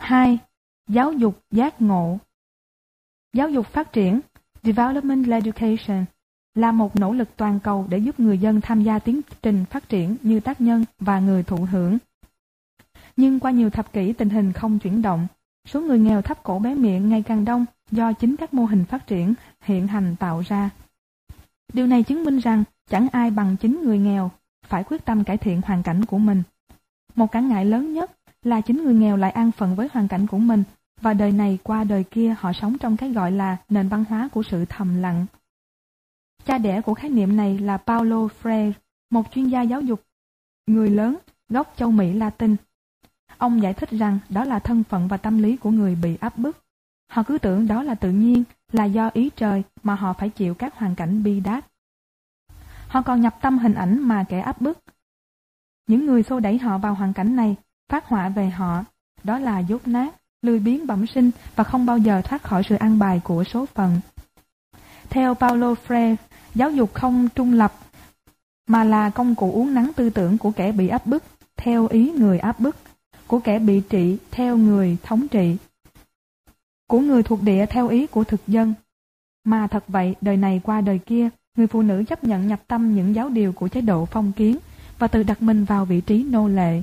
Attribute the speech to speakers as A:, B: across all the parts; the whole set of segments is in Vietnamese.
A: 2. Giáo dục giác ngộ. Giáo dục phát triển Developmental Education là một nỗ lực toàn cầu để giúp người dân tham gia tiến trình phát triển như tác nhân và người thụ hưởng. Nhưng qua nhiều thập kỷ tình hình không chuyển động, số người nghèo thấp cổ bé miệng ngày càng đông do chính các mô hình phát triển hiện hành tạo ra. Điều này chứng minh rằng chẳng ai bằng chính người nghèo phải quyết tâm cải thiện hoàn cảnh của mình. Một cản ngại lớn nhất là chính người nghèo lại an phận với hoàn cảnh của mình, và đời này qua đời kia họ sống trong cái gọi là nền văn hóa của sự thầm lặng. Cha đẻ của khái niệm này là Paulo Freire, một chuyên gia giáo dục người lớn gốc châu Mỹ Latin. Ông giải thích rằng đó là thân phận và tâm lý của người bị áp bức. Họ cứ tưởng đó là tự nhiên, là do ý trời mà họ phải chịu các hoàn cảnh bi đát. Họ còn nhập tâm hình ảnh mà kẻ áp bức. Những người xô đẩy họ vào hoàn cảnh này phát họa về họ, đó là dốt nát, lười biếng bẩm sinh và không bao giờ thoát khỏi sự an bài của số phận. Theo Paulo Freire, giáo dục không trung lập mà là công cụ uốn nắn tư tưởng của kẻ bị áp bức theo ý người áp bức, của kẻ bị trị theo người thống trị, của người thuộc địa theo ý của thực dân. Mà thật vậy, đời này qua đời kia, người phụ nữ chấp nhận nhập tâm những giáo điều của chế độ phong kiến và tự đặt mình vào vị trí nô lệ.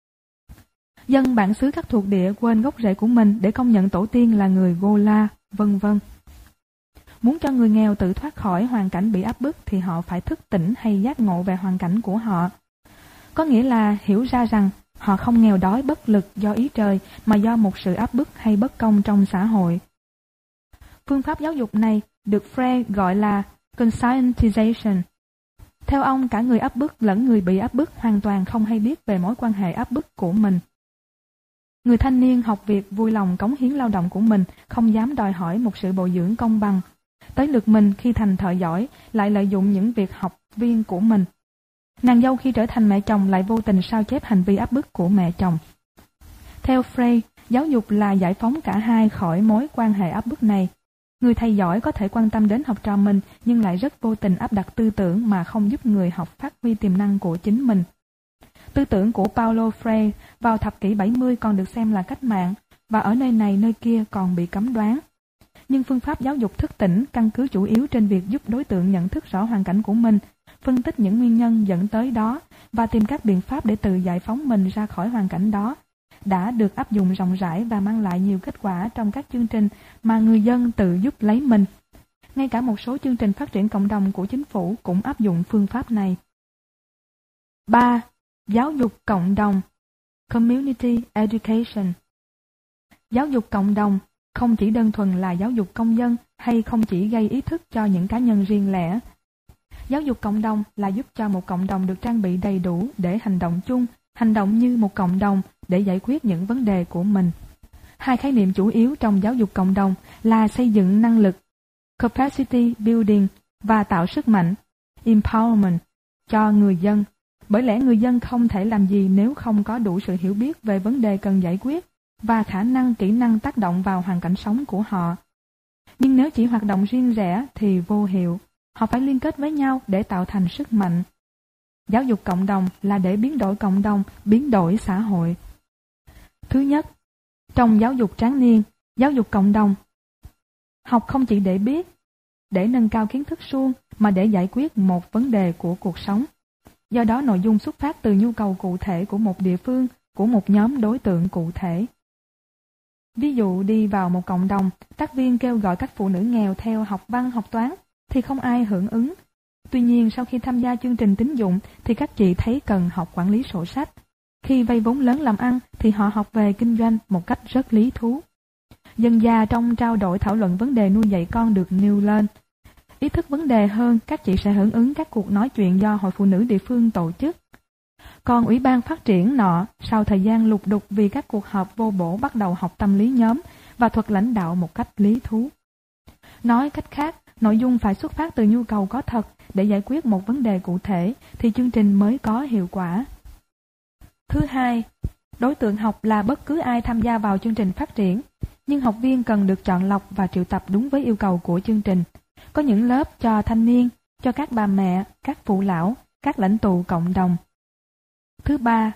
A: Dân bản xứ các thuộc địa quên gốc rễ của mình để công nhận tổ tiên là người Gola, vân vân. Muốn cho người nghèo tự thoát khỏi hoàn cảnh bị áp bức thì họ phải thức tỉnh hay giác ngộ về hoàn cảnh của họ. Có nghĩa là hiểu ra rằng họ không nghèo đói bất lực do ý trời mà do một sự áp bức hay bất công trong xã hội. Phương pháp giáo dục này được Freire gọi là conscientization. Theo ông, cả người áp bức lẫn người bị áp bức hoàn toàn không hay biết về mối quan hệ áp bức của mình. Người thanh niên học việc vui lòng cống hiến lao động của mình, không dám đòi hỏi một sự bồi dưỡng công bằng. Tới lượt mình khi thành thợ giỏi lại lợi dụng những việc học viên của mình. Nàng dâu khi trở thành mẹ chồng lại vô tình sao chép hành vi áp bức của mẹ chồng. Theo Freire, giáo dục là giải phóng cả hai khỏi mối quan hệ áp bức này. Người thầy giỏi có thể quan tâm đến học trò mình nhưng lại rất vô tình áp đặt tư tưởng mà không giúp người học phát huy tiềm năng của chính mình. Tư tưởng của Paulo Freire vào thập kỷ 70 còn được xem là cách mạng, và ở nơi này nơi kia còn bị cấm đoán. Nhưng phương pháp giáo dục thức tỉnh căn cứ chủ yếu trên việc giúp đối tượng nhận thức rõ hoàn cảnh của mình, phân tích những nguyên nhân dẫn tới đó và tìm các biện pháp để tự giải phóng mình ra khỏi hoàn cảnh đó, đã được áp dụng rộng rãi và mang lại nhiều kết quả trong các chương trình mà người dân tự giúp lấy mình. Ngay cả một số chương trình phát triển cộng đồng của chính phủ cũng áp dụng phương pháp này. 3. Giáo dục cộng đồng Community Education. Giáo dục cộng đồng không chỉ đơn thuần là giáo dục công dân hay không chỉ gây ý thức cho những cá nhân riêng lẻ. Giáo dục cộng đồng là giúp cho một cộng đồng được trang bị đầy đủ để hành động chung, hành động như một cộng đồng để giải quyết những vấn đề của mình. Hai khái niệm chủ yếu trong giáo dục cộng đồng là xây dựng năng lực, capacity building, và tạo sức mạnh, empowerment, cho người dân. Bởi lẽ người dân không thể làm gì nếu không có đủ sự hiểu biết về vấn đề cần giải quyết và khả năng kỹ năng tác động vào hoàn cảnh sống của họ. Nhưng nếu chỉ hoạt động riêng rẽ thì vô hiệu. Họ phải liên kết với nhau để tạo thành sức mạnh. Giáo dục cộng đồng là để biến đổi cộng đồng, biến đổi xã hội. Thứ nhất, trong giáo dục tráng niên, giáo dục cộng đồng, học không chỉ để biết, để nâng cao kiến thức suông, mà để giải quyết một vấn đề của cuộc sống. Do đó nội dung xuất phát từ nhu cầu cụ thể của một địa phương, của một nhóm đối tượng cụ thể. Ví dụ đi vào một cộng đồng, tác viên kêu gọi các phụ nữ nghèo theo học văn, học toán, thì không ai hưởng ứng. Tuy nhiên sau khi tham gia chương trình tín dụng thì các chị thấy cần học quản lý sổ sách. Khi vay vốn lớn làm ăn thì họ học về kinh doanh một cách rất lý thú. Dần dà trong trao đổi thảo luận vấn đề nuôi dạy con được nêu lên. Ý thức vấn đề hơn, các chị sẽ hưởng ứng các cuộc nói chuyện do Hội Phụ nữ địa phương tổ chức. Còn Ủy ban phát triển nọ, sau thời gian lục đục vì các cuộc họp vô bổ bắt đầu học tâm lý nhóm và thuật lãnh đạo một cách lý thú. Nói cách khác, nội dung phải xuất phát từ nhu cầu có thật để giải quyết một vấn đề cụ thể thì chương trình mới có hiệu quả. Thứ hai, đối tượng học là bất cứ ai tham gia vào chương trình phát triển, nhưng học viên cần được chọn lọc và triệu tập đúng với yêu cầu của chương trình. Có những lớp cho thanh niên, cho các bà mẹ, các phụ lão, các lãnh tụ cộng đồng. Thứ ba,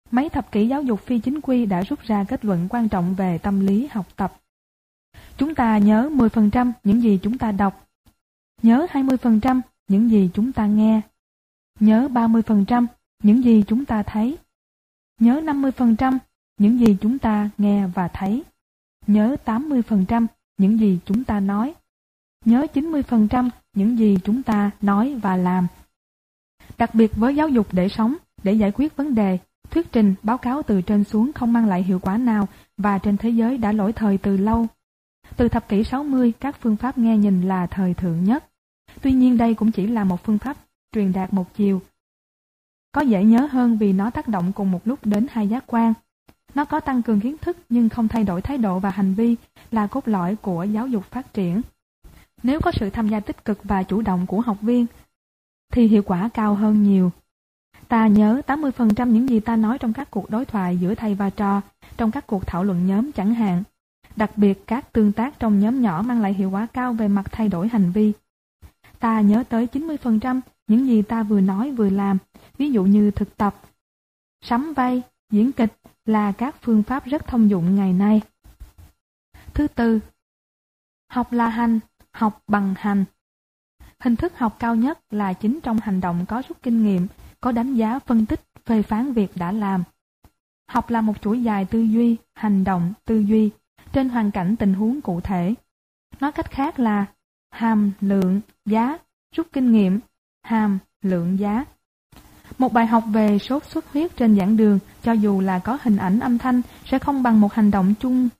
A: Mấy thập kỷ giáo dục phi chính quy đã rút ra kết luận quan trọng về tâm lý học tập. Chúng ta nhớ 10% những gì chúng ta đọc, nhớ 20% những gì chúng ta nghe, nhớ 30% những gì chúng ta thấy, nhớ 50% những gì chúng ta nghe và thấy, nhớ 80% những gì chúng ta nói, nhớ 90% những gì chúng ta nói và làm. Đặc biệt với giáo dục để sống, để giải quyết vấn đề, thuyết trình, báo cáo từ trên xuống không mang lại hiệu quả nào và trên thế giới đã lỗi thời từ lâu. Từ thập kỷ 60, các phương pháp nghe nhìn là thời thượng nhất. Tuy nhiên đây cũng chỉ là một phương pháp truyền đạt một chiều. Có dễ nhớ hơn vì nó tác động cùng một lúc đến hai giác quan. Nó có tăng cường kiến thức nhưng không thay đổi thái độ và hành vi là cốt lõi của giáo dục phát triển. Nếu có sự tham gia tích cực và chủ động của học viên, thì hiệu quả cao hơn nhiều. Ta nhớ 80% những gì ta nói trong các cuộc đối thoại giữa thầy và trò, trong các cuộc thảo luận nhóm chẳng hạn. Đặc biệt các tương tác trong nhóm nhỏ mang lại hiệu quả cao về mặt thay đổi hành vi. Ta nhớ tới 90% những gì ta vừa nói vừa làm, ví dụ như thực tập, sắm vai, diễn kịch là các phương pháp rất thông dụng ngày nay. Thứ tư, học là hành, học bằng hành. Hình thức học cao nhất là chính trong hành động có rút kinh nghiệm, có đánh giá, phân tích, phê phán việc đã làm. Học là một chuỗi dài tư duy, hành động, tư duy, trên hoàn cảnh tình huống cụ thể. Nói cách khác là hàm, lượng, giá, rút kinh nghiệm, hàm, lượng, giá. Một bài học về sốt xuất huyết trên giảng đường, cho dù là có hình ảnh âm thanh, sẽ không bằng một hành động chung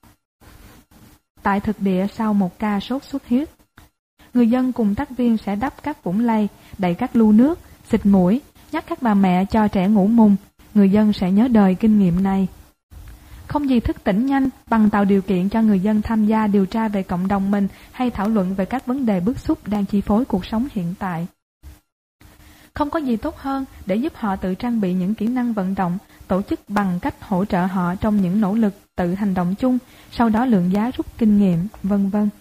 A: tại thực địa sau một ca sốt xuất huyết. Người dân cùng tác viên sẽ đắp các vũng lầy, đậy các lu nước, xịt mũi, nhắc các bà mẹ cho trẻ ngủ mùng. Người dân sẽ nhớ đời kinh nghiệm này. Không gì thức tỉnh nhanh bằng tạo điều kiện cho người dân tham gia điều tra về cộng đồng mình hay thảo luận về các vấn đề bức xúc đang chi phối cuộc sống hiện tại. Không có gì tốt hơn để giúp họ tự trang bị những kỹ năng vận động, tổ chức bằng cách hỗ trợ họ trong những nỗ lực tự hành động chung, sau đó lượng giá rút kinh nghiệm, vân vân.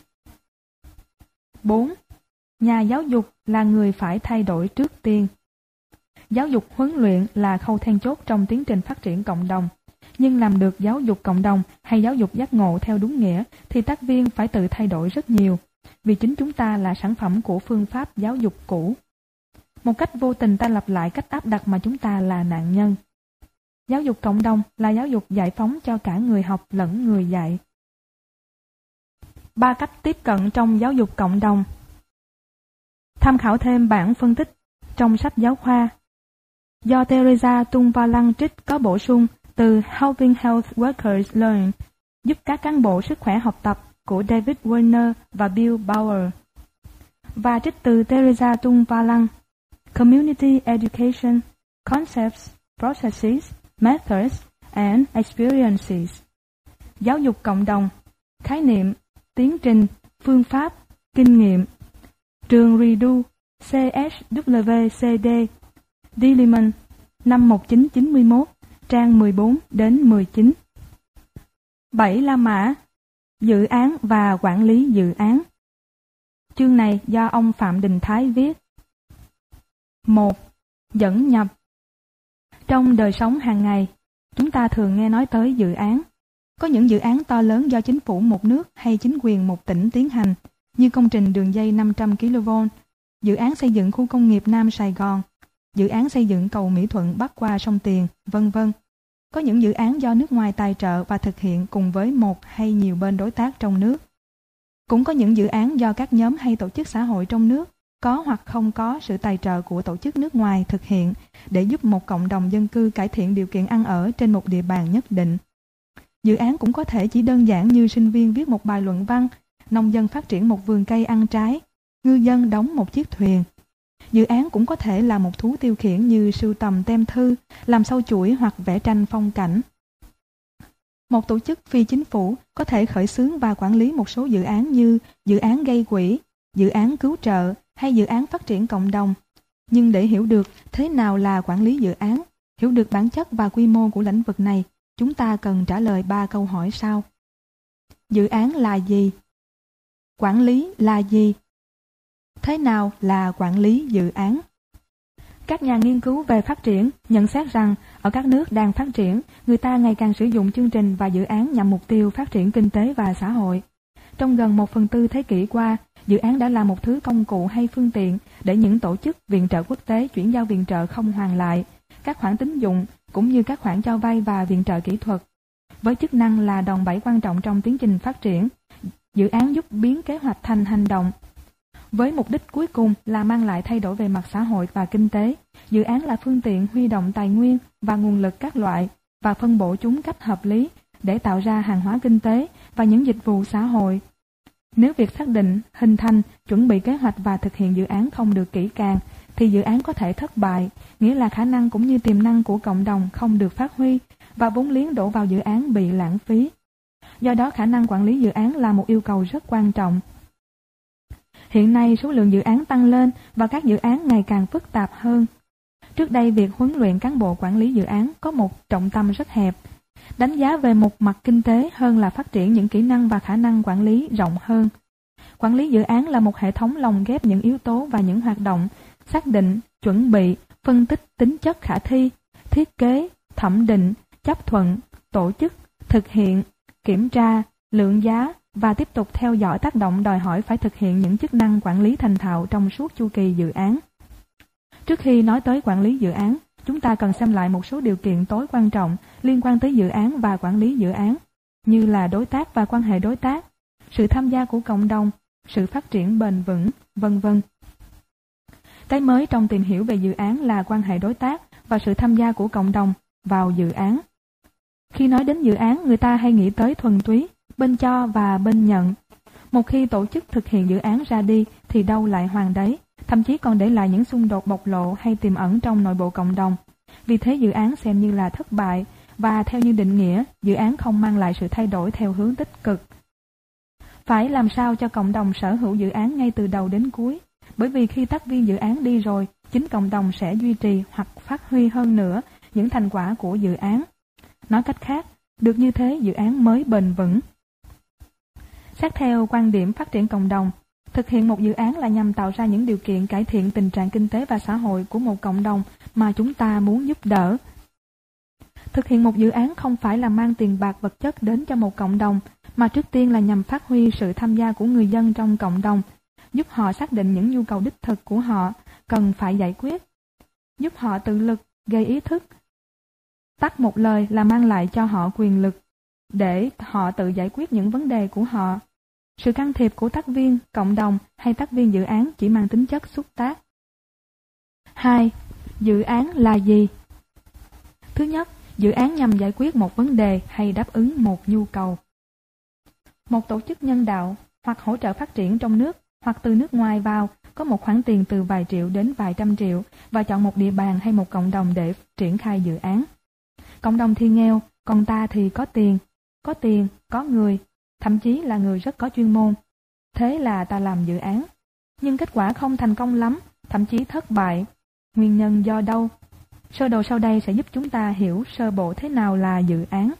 A: 4. Nhà giáo dục là người phải thay đổi trước tiên. Giáo dục huấn luyện là khâu then chốt trong tiến trình phát triển cộng đồng. Nhưng làm được giáo dục cộng đồng hay giáo dục giác ngộ theo đúng nghĩa thì tác viên phải tự thay đổi rất nhiều, vì chính chúng ta là sản phẩm của phương pháp giáo dục cũ. Một cách vô tình ta lặp lại cách áp đặt mà chúng ta là nạn nhân. Giáo dục cộng đồng là giáo dục giải phóng cho cả người học lẫn người dạy. 3 cách tiếp cận trong giáo dục cộng đồng. Tham khảo thêm bản phân tích trong sách giáo khoa do Teresa Tung-Va-Lăng trích có bổ sung từ Helping Health Workers Learn, giúp các cán bộ sức khỏe học tập của David Werner và Bill Bauer, và trích từ Teresa Tung-Va-Lăng Community Education, Concepts, Processes, Methods and Experiences. Giáo dục cộng đồng, khái niệm, tiến trình, phương pháp, kinh nghiệm. Trường Rideau, CSWCD, Diliman, năm 1991, trang 14 đến 19. 7 La Mã, dự án và quản lý dự án. Chương này do ông Phạm Đình Thái viết. 1. Dẫn nhập. Trong đời sống hàng ngày, chúng ta thường nghe nói tới dự án. Có những dự án to lớn do chính phủ một nước hay chính quyền một tỉnh tiến hành, như công trình đường dây 500 kV, dự án xây dựng khu công nghiệp Nam Sài Gòn, dự án xây dựng cầu Mỹ Thuận bắc qua sông Tiền, vân vân. Có những dự án do nước ngoài tài trợ và thực hiện cùng với một hay nhiều bên đối tác trong nước. Cũng có những dự án do các nhóm hay tổ chức xã hội trong nước, có hoặc không có sự tài trợ của tổ chức nước ngoài thực hiện để giúp một cộng đồng dân cư cải thiện điều kiện ăn ở trên một địa bàn nhất định. Dự án cũng có thể chỉ đơn giản như sinh viên viết một bài luận văn, nông dân phát triển một vườn cây ăn trái, ngư dân đóng một chiếc thuyền. Dự án cũng có thể là một thú tiêu khiển như sưu tầm tem thư, làm sâu chuỗi hoặc vẽ tranh phong cảnh. Một tổ chức phi chính phủ có thể khởi xướng và quản lý một số dự án như dự án gây quỹ, dự án cứu trợ hay dự án phát triển cộng đồng. Nhưng để hiểu được thế nào là quản lý dự án, hiểu được bản chất và quy mô của lĩnh vực này, chúng ta cần trả lời 3 câu hỏi sau. Dự án là gì? Quản lý là gì? Thế nào là quản lý dự án? Các nhà nghiên cứu về phát triển nhận xét rằng ở các nước đang phát triển, người ta ngày càng sử dụng chương trình và dự án nhằm mục tiêu phát triển kinh tế và xã hội. Trong gần 1/4 thế kỷ qua, dự án đã là một thứ công cụ hay phương tiện để những tổ chức viện trợ quốc tế chuyển giao viện trợ không hoàn lại, các khoản tín dụng cũng như các khoản cho vay và viện trợ kỹ thuật. Với chức năng là đòn bẩy quan trọng trong tiến trình phát triển, dự án giúp biến kế hoạch thành hành động. Với mục đích cuối cùng là mang lại thay đổi về mặt xã hội và kinh tế, dự án là phương tiện huy động tài nguyên và nguồn lực các loại và phân bổ chúng cách hợp lý để tạo ra hàng hóa kinh tế và những dịch vụ xã hội. Nếu việc xác định, hình thành, chuẩn bị kế hoạch và thực hiện dự án không được kỹ càng, thì dự án có thể thất bại, nghĩa là khả năng cũng như tiềm năng của cộng đồng không được phát huy và vốn liếng đổ vào dự án bị lãng phí. Do đó khả năng quản lý dự án là một yêu cầu rất quan trọng. Hiện nay số lượng dự án tăng lên và các dự án ngày càng phức tạp hơn. Trước đây việc huấn luyện cán bộ quản lý dự án có một trọng tâm rất hẹp, đánh giá về một mặt kinh tế hơn là phát triển những kỹ năng và khả năng quản lý rộng hơn. Quản lý dự án là một hệ thống lồng ghép những yếu tố và những hoạt động, xác định, chuẩn bị, phân tích tính chất khả thi, thiết kế, thẩm định, chấp thuận, tổ chức, thực hiện, kiểm tra, lượng giá và tiếp tục theo dõi tác động đòi hỏi phải thực hiện những chức năng quản lý thành thạo trong suốt chu kỳ dự án. Trước khi nói tới quản lý dự án, chúng ta cần xem lại một số điều kiện tối quan trọng liên quan tới dự án và quản lý dự án, như là đối tác và quan hệ đối tác, sự tham gia của cộng đồng, sự phát triển bền vững, vân vân. Cái mới trong tìm hiểu về dự án là quan hệ đối tác và sự tham gia của cộng đồng vào dự án. Khi nói đến dự án, người ta hay nghĩ tới thuần túy, bên cho và bên nhận. Một khi tổ chức thực hiện dự án ra đi thì đâu lại hoàn đấy, thậm chí còn để lại những xung đột bộc lộ hay tiềm ẩn trong nội bộ cộng đồng. Vì thế dự án xem như là thất bại và theo như định nghĩa, dự án không mang lại sự thay đổi theo hướng tích cực. Phải làm sao cho cộng đồng sở hữu dự án ngay từ đầu đến cuối, bởi vì khi tác viên dự án đi rồi, chính cộng đồng sẽ duy trì hoặc phát huy hơn nữa những thành quả của dự án. Nói cách khác, được như thế dự án mới bền vững. Xét theo quan điểm phát triển cộng đồng, thực hiện một dự án là nhằm tạo ra những điều kiện cải thiện tình trạng kinh tế và xã hội của một cộng đồng mà chúng ta muốn giúp đỡ. Thực hiện một dự án không phải là mang tiền bạc vật chất đến cho một cộng đồng, mà trước tiên là nhằm phát huy sự tham gia của người dân trong cộng đồng, giúp họ xác định những nhu cầu đích thực của họ cần phải giải quyết, giúp họ tự lực, gây ý thức. Tắt một lời là mang lại cho họ quyền lực để họ tự giải quyết những vấn đề của họ. Sự can thiệp của tác viên, cộng đồng hay tác viên dự án chỉ mang tính chất xúc tác. 2. Dự án là gì? Thứ nhất, dự án nhằm giải quyết một vấn đề hay đáp ứng một nhu cầu. Một tổ chức nhân đạo hoặc hỗ trợ phát triển trong nước hoặc từ nước ngoài vào có một khoản tiền từ vài triệu đến vài trăm triệu và chọn một địa bàn hay một cộng đồng để triển khai dự án. Cộng đồng thì nghèo, còn ta thì có tiền, có người, thậm chí là người rất có chuyên môn. Thế là ta làm dự án. Nhưng kết quả không thành công lắm, thậm chí thất bại. Nguyên nhân do đâu? Sơ đồ sau đây sẽ giúp chúng ta hiểu sơ bộ thế nào là dự án.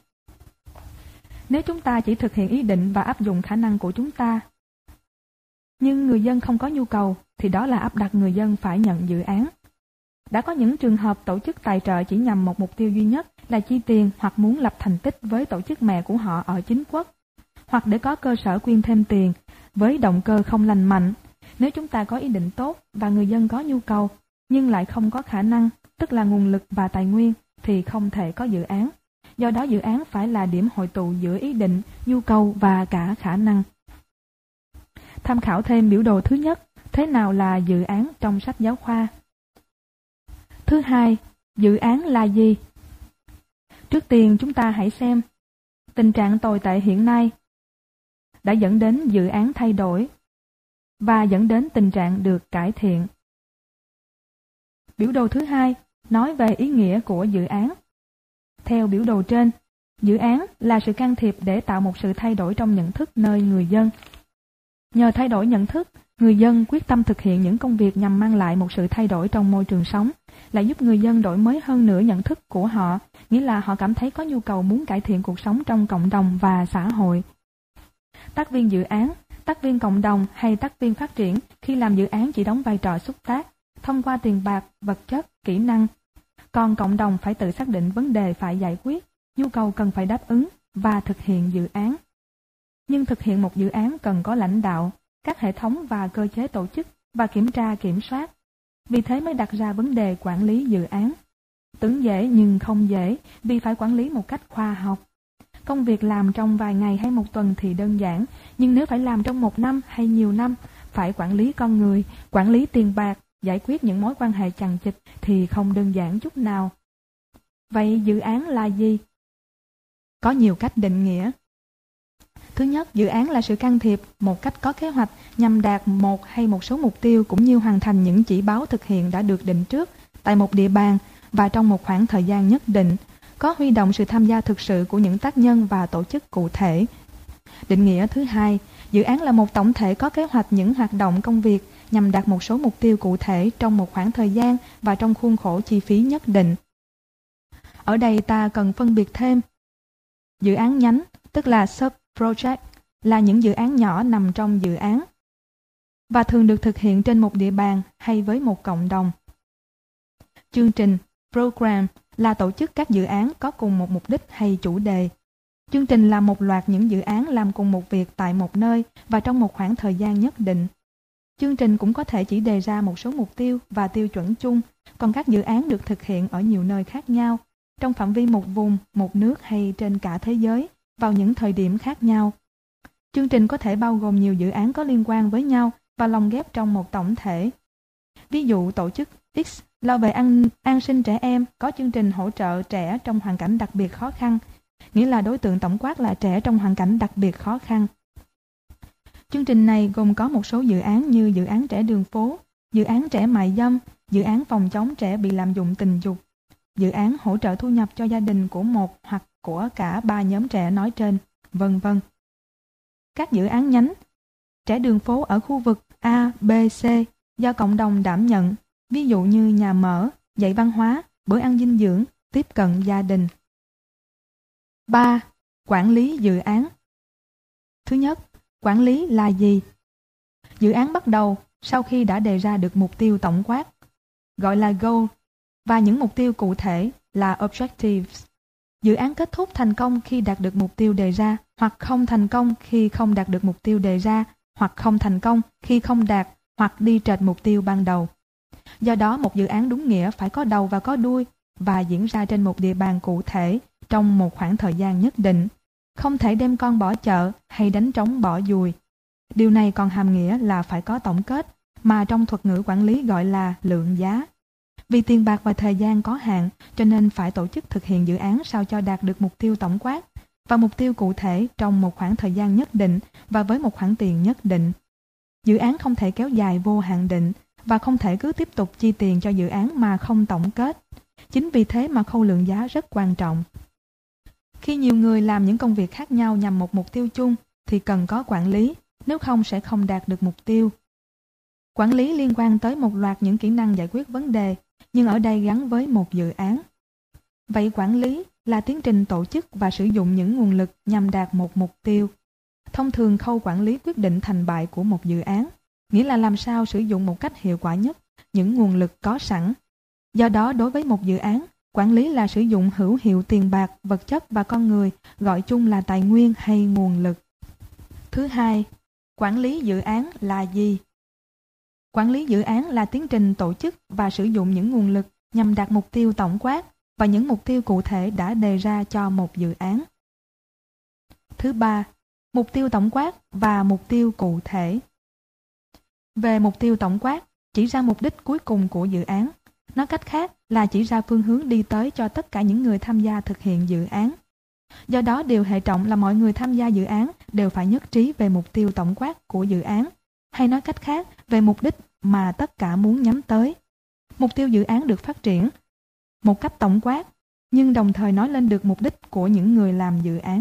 A: Nếu chúng ta chỉ thực hiện ý định và áp dụng khả năng của chúng ta, nhưng người dân không có nhu cầu, thì đó là áp đặt người dân phải nhận dự án. Đã có những trường hợp tổ chức tài trợ chỉ nhằm một mục tiêu duy nhất là chi tiền hoặc muốn lập thành tích với tổ chức mẹ của họ ở chính quốc, hoặc để có cơ sở quyên thêm tiền với động cơ không lành mạnh. Nếu chúng ta có ý định tốt và người dân có nhu cầu, nhưng lại không có khả năng, tức là nguồn lực và tài nguyên, thì không thể có dự án. Do đó dự án phải là điểm hội tụ giữa ý định, nhu cầu và cả khả năng. Tham khảo thêm biểu đồ thứ nhất, thế nào là dự án trong sách giáo khoa. Thứ hai, dự án là gì? Trước tiên chúng ta hãy xem tình trạng tồi tệ hiện nay đã dẫn đến dự án thay đổi và dẫn đến tình trạng được cải thiện. Biểu đồ thứ hai nói về ý nghĩa của dự án. Theo biểu đồ trên, dự án là sự can thiệp để tạo một sự thay đổi trong nhận thức nơi người dân. Nhờ thay đổi nhận thức, người dân quyết tâm thực hiện những công việc nhằm mang lại một sự thay đổi trong môi trường sống, lại giúp người dân đổi mới hơn nữa nhận thức của họ, nghĩa là họ cảm thấy có nhu cầu muốn cải thiện cuộc sống trong cộng đồng và xã hội. Tác viên dự án, tác viên cộng đồng hay tác viên phát triển khi làm dự án chỉ đóng vai trò xúc tác, thông qua tiền bạc, vật chất, kỹ năng. Còn cộng đồng phải tự xác định vấn đề phải giải quyết, nhu cầu cần phải đáp ứng và thực hiện dự án. Nhưng thực hiện một dự án cần có lãnh đạo, các hệ thống và cơ chế tổ chức và kiểm tra kiểm soát. Vì thế mới đặt ra vấn đề quản lý dự án. Tưởng dễ nhưng không dễ vì phải quản lý một cách khoa học. Công việc làm trong vài ngày hay một tuần thì đơn giản, nhưng nếu phải làm trong 1 năm hay nhiều năm, phải quản lý con người, quản lý tiền bạc, giải quyết những mối quan hệ chằng chịt thì không đơn giản chút nào. Vậy dự án là gì? Có nhiều cách định nghĩa. Thứ nhất, dự án là sự can thiệp một cách có kế hoạch nhằm đạt một hay một số mục tiêu cũng như hoàn thành những chỉ báo thực hiện đã được định trước tại một địa bàn và trong một khoảng thời gian nhất định, có huy động sự tham gia thực sự của những tác nhân và tổ chức cụ thể. Định nghĩa thứ hai, dự án là một tổng thể có kế hoạch những hoạt động công việc nhằm đạt một số mục tiêu cụ thể trong một khoảng thời gian và trong khuôn khổ chi phí nhất định. Ở đây ta cần phân biệt thêm. Dự án nhánh, tức là sub-project, là những dự án nhỏ nằm trong dự án và thường được thực hiện trên một địa bàn hay với một cộng đồng. Chương trình, program, là tổ chức các dự án có cùng một mục đích hay chủ đề. Chương trình là một loạt những dự án làm cùng một việc tại một nơi và trong một khoảng thời gian nhất định. Chương trình cũng có thể chỉ đề ra một số mục tiêu và tiêu chuẩn chung, còn các dự án được thực hiện ở nhiều nơi khác nhau, trong phạm vi một vùng, một nước hay trên cả thế giới, vào những thời điểm khác nhau. Chương trình có thể bao gồm nhiều dự án có liên quan với nhau và lồng ghép trong một tổng thể. Ví dụ, tổ chức X lo về an sinh trẻ em có chương trình hỗ trợ trẻ trong hoàn cảnh đặc biệt khó khăn, nghĩa là đối tượng tổng quát là trẻ trong hoàn cảnh đặc biệt khó khăn. Chương trình này gồm có một số dự án như dự án trẻ đường phố, dự án trẻ mại dâm, dự án phòng chống trẻ bị lạm dụng tình dục, dự án hỗ trợ thu nhập cho gia đình của một hoặc của cả 3 nhóm trẻ nói trên, vân vân. Các dự án nhánh, trẻ đường phố ở khu vực A, B, C do cộng đồng đảm nhận, ví dụ như nhà mở, dạy văn hóa, bữa ăn dinh dưỡng, tiếp cận gia đình. 3. Quản lý dự án. Thứ nhất, quản lý là gì? Dự án bắt đầu sau khi đã đề ra được mục tiêu tổng quát, gọi là goal, và những mục tiêu cụ thể là objectives. Dự án kết thúc thành công khi đạt được mục tiêu đề ra, hoặc không thành công khi không đạt được mục tiêu đề ra, hoặc không thành công khi không đạt hoặc đi trệch mục tiêu ban đầu. Do đó, một dự án đúng nghĩa phải có đầu và có đuôi và diễn ra trên một địa bàn cụ thể trong một khoảng thời gian nhất định. Không thể đem con bỏ chợ hay đánh trống bỏ dùi. Điều này còn hàm nghĩa là phải có tổng kết, mà trong thuật ngữ quản lý gọi là lượng giá. Vì tiền bạc và thời gian có hạn, cho nên phải tổ chức thực hiện dự án sao cho đạt được mục tiêu tổng quát và mục tiêu cụ thể trong một khoảng thời gian nhất định và với một khoản tiền nhất định. Dự án không thể kéo dài vô hạn định và không thể cứ tiếp tục chi tiền cho dự án mà không tổng kết. Chính vì thế mà khâu lượng giá rất quan trọng. Khi nhiều người làm những công việc khác nhau nhằm một mục tiêu chung thì cần có quản lý, nếu không sẽ không đạt được mục tiêu. Quản lý liên quan tới một loạt những kỹ năng giải quyết vấn đề, nhưng ở đây gắn với một dự án. Vậy quản lý là tiến trình tổ chức và sử dụng những nguồn lực nhằm đạt một mục tiêu. Thông thường khâu quản lý quyết định thành bại của một dự án, nghĩa là làm sao sử dụng một cách hiệu quả nhất những nguồn lực có sẵn. Do đó, đối với một dự án, quản lý là sử dụng hữu hiệu tiền bạc, vật chất và con người, gọi chung là tài nguyên hay nguồn lực. Thứ hai, quản lý dự án là gì? Quản lý dự án là tiến trình tổ chức và sử dụng những nguồn lực nhằm đạt mục tiêu tổng quát và những mục tiêu cụ thể đã đề ra cho một dự án. Thứ ba, mục tiêu tổng quát và mục tiêu cụ thể. Về mục tiêu tổng quát, chỉ ra mục đích cuối cùng của dự án. Nói cách khác là chỉ ra phương hướng đi tới cho tất cả những người tham gia thực hiện dự án. Do đó, điều hệ trọng là mọi người tham gia dự án đều phải nhất trí về mục tiêu tổng quát của dự án, hay nói cách khác, về mục đích mà tất cả muốn nhắm tới. Mục tiêu dự án được phát triển một cách tổng quát, nhưng đồng thời nói lên được mục đích của những người làm dự án.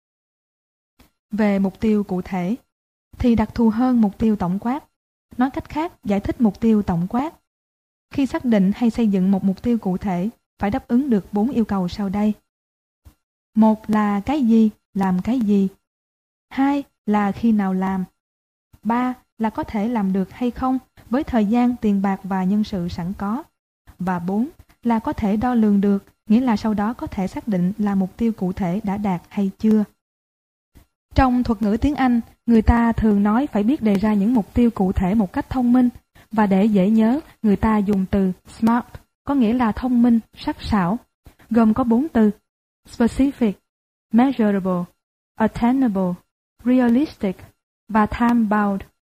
A: Về mục tiêu cụ thể, thì đặc thù hơn mục tiêu tổng quát. Nói cách khác, giải thích mục tiêu tổng quát. Khi xác định hay xây dựng một mục tiêu cụ thể, phải đáp ứng được 4 yêu cầu sau đây. 1 là cái gì, làm cái gì. 2 là khi nào làm. 3 là có thể làm được hay không với thời gian, tiền bạc và nhân sự sẵn có. Và 4 là có thể đo lường được, nghĩa là sau đó có thể xác định là mục tiêu cụ thể đã đạt hay chưa. Trong thuật ngữ tiếng Anh, người ta thường nói phải biết đề ra những mục tiêu cụ thể một cách thông minh, và để dễ nhớ, người ta dùng từ SMART, có nghĩa là thông minh, sắc sảo, gồm có 4 từ: specific, measurable, attainable, realistic và time-bound.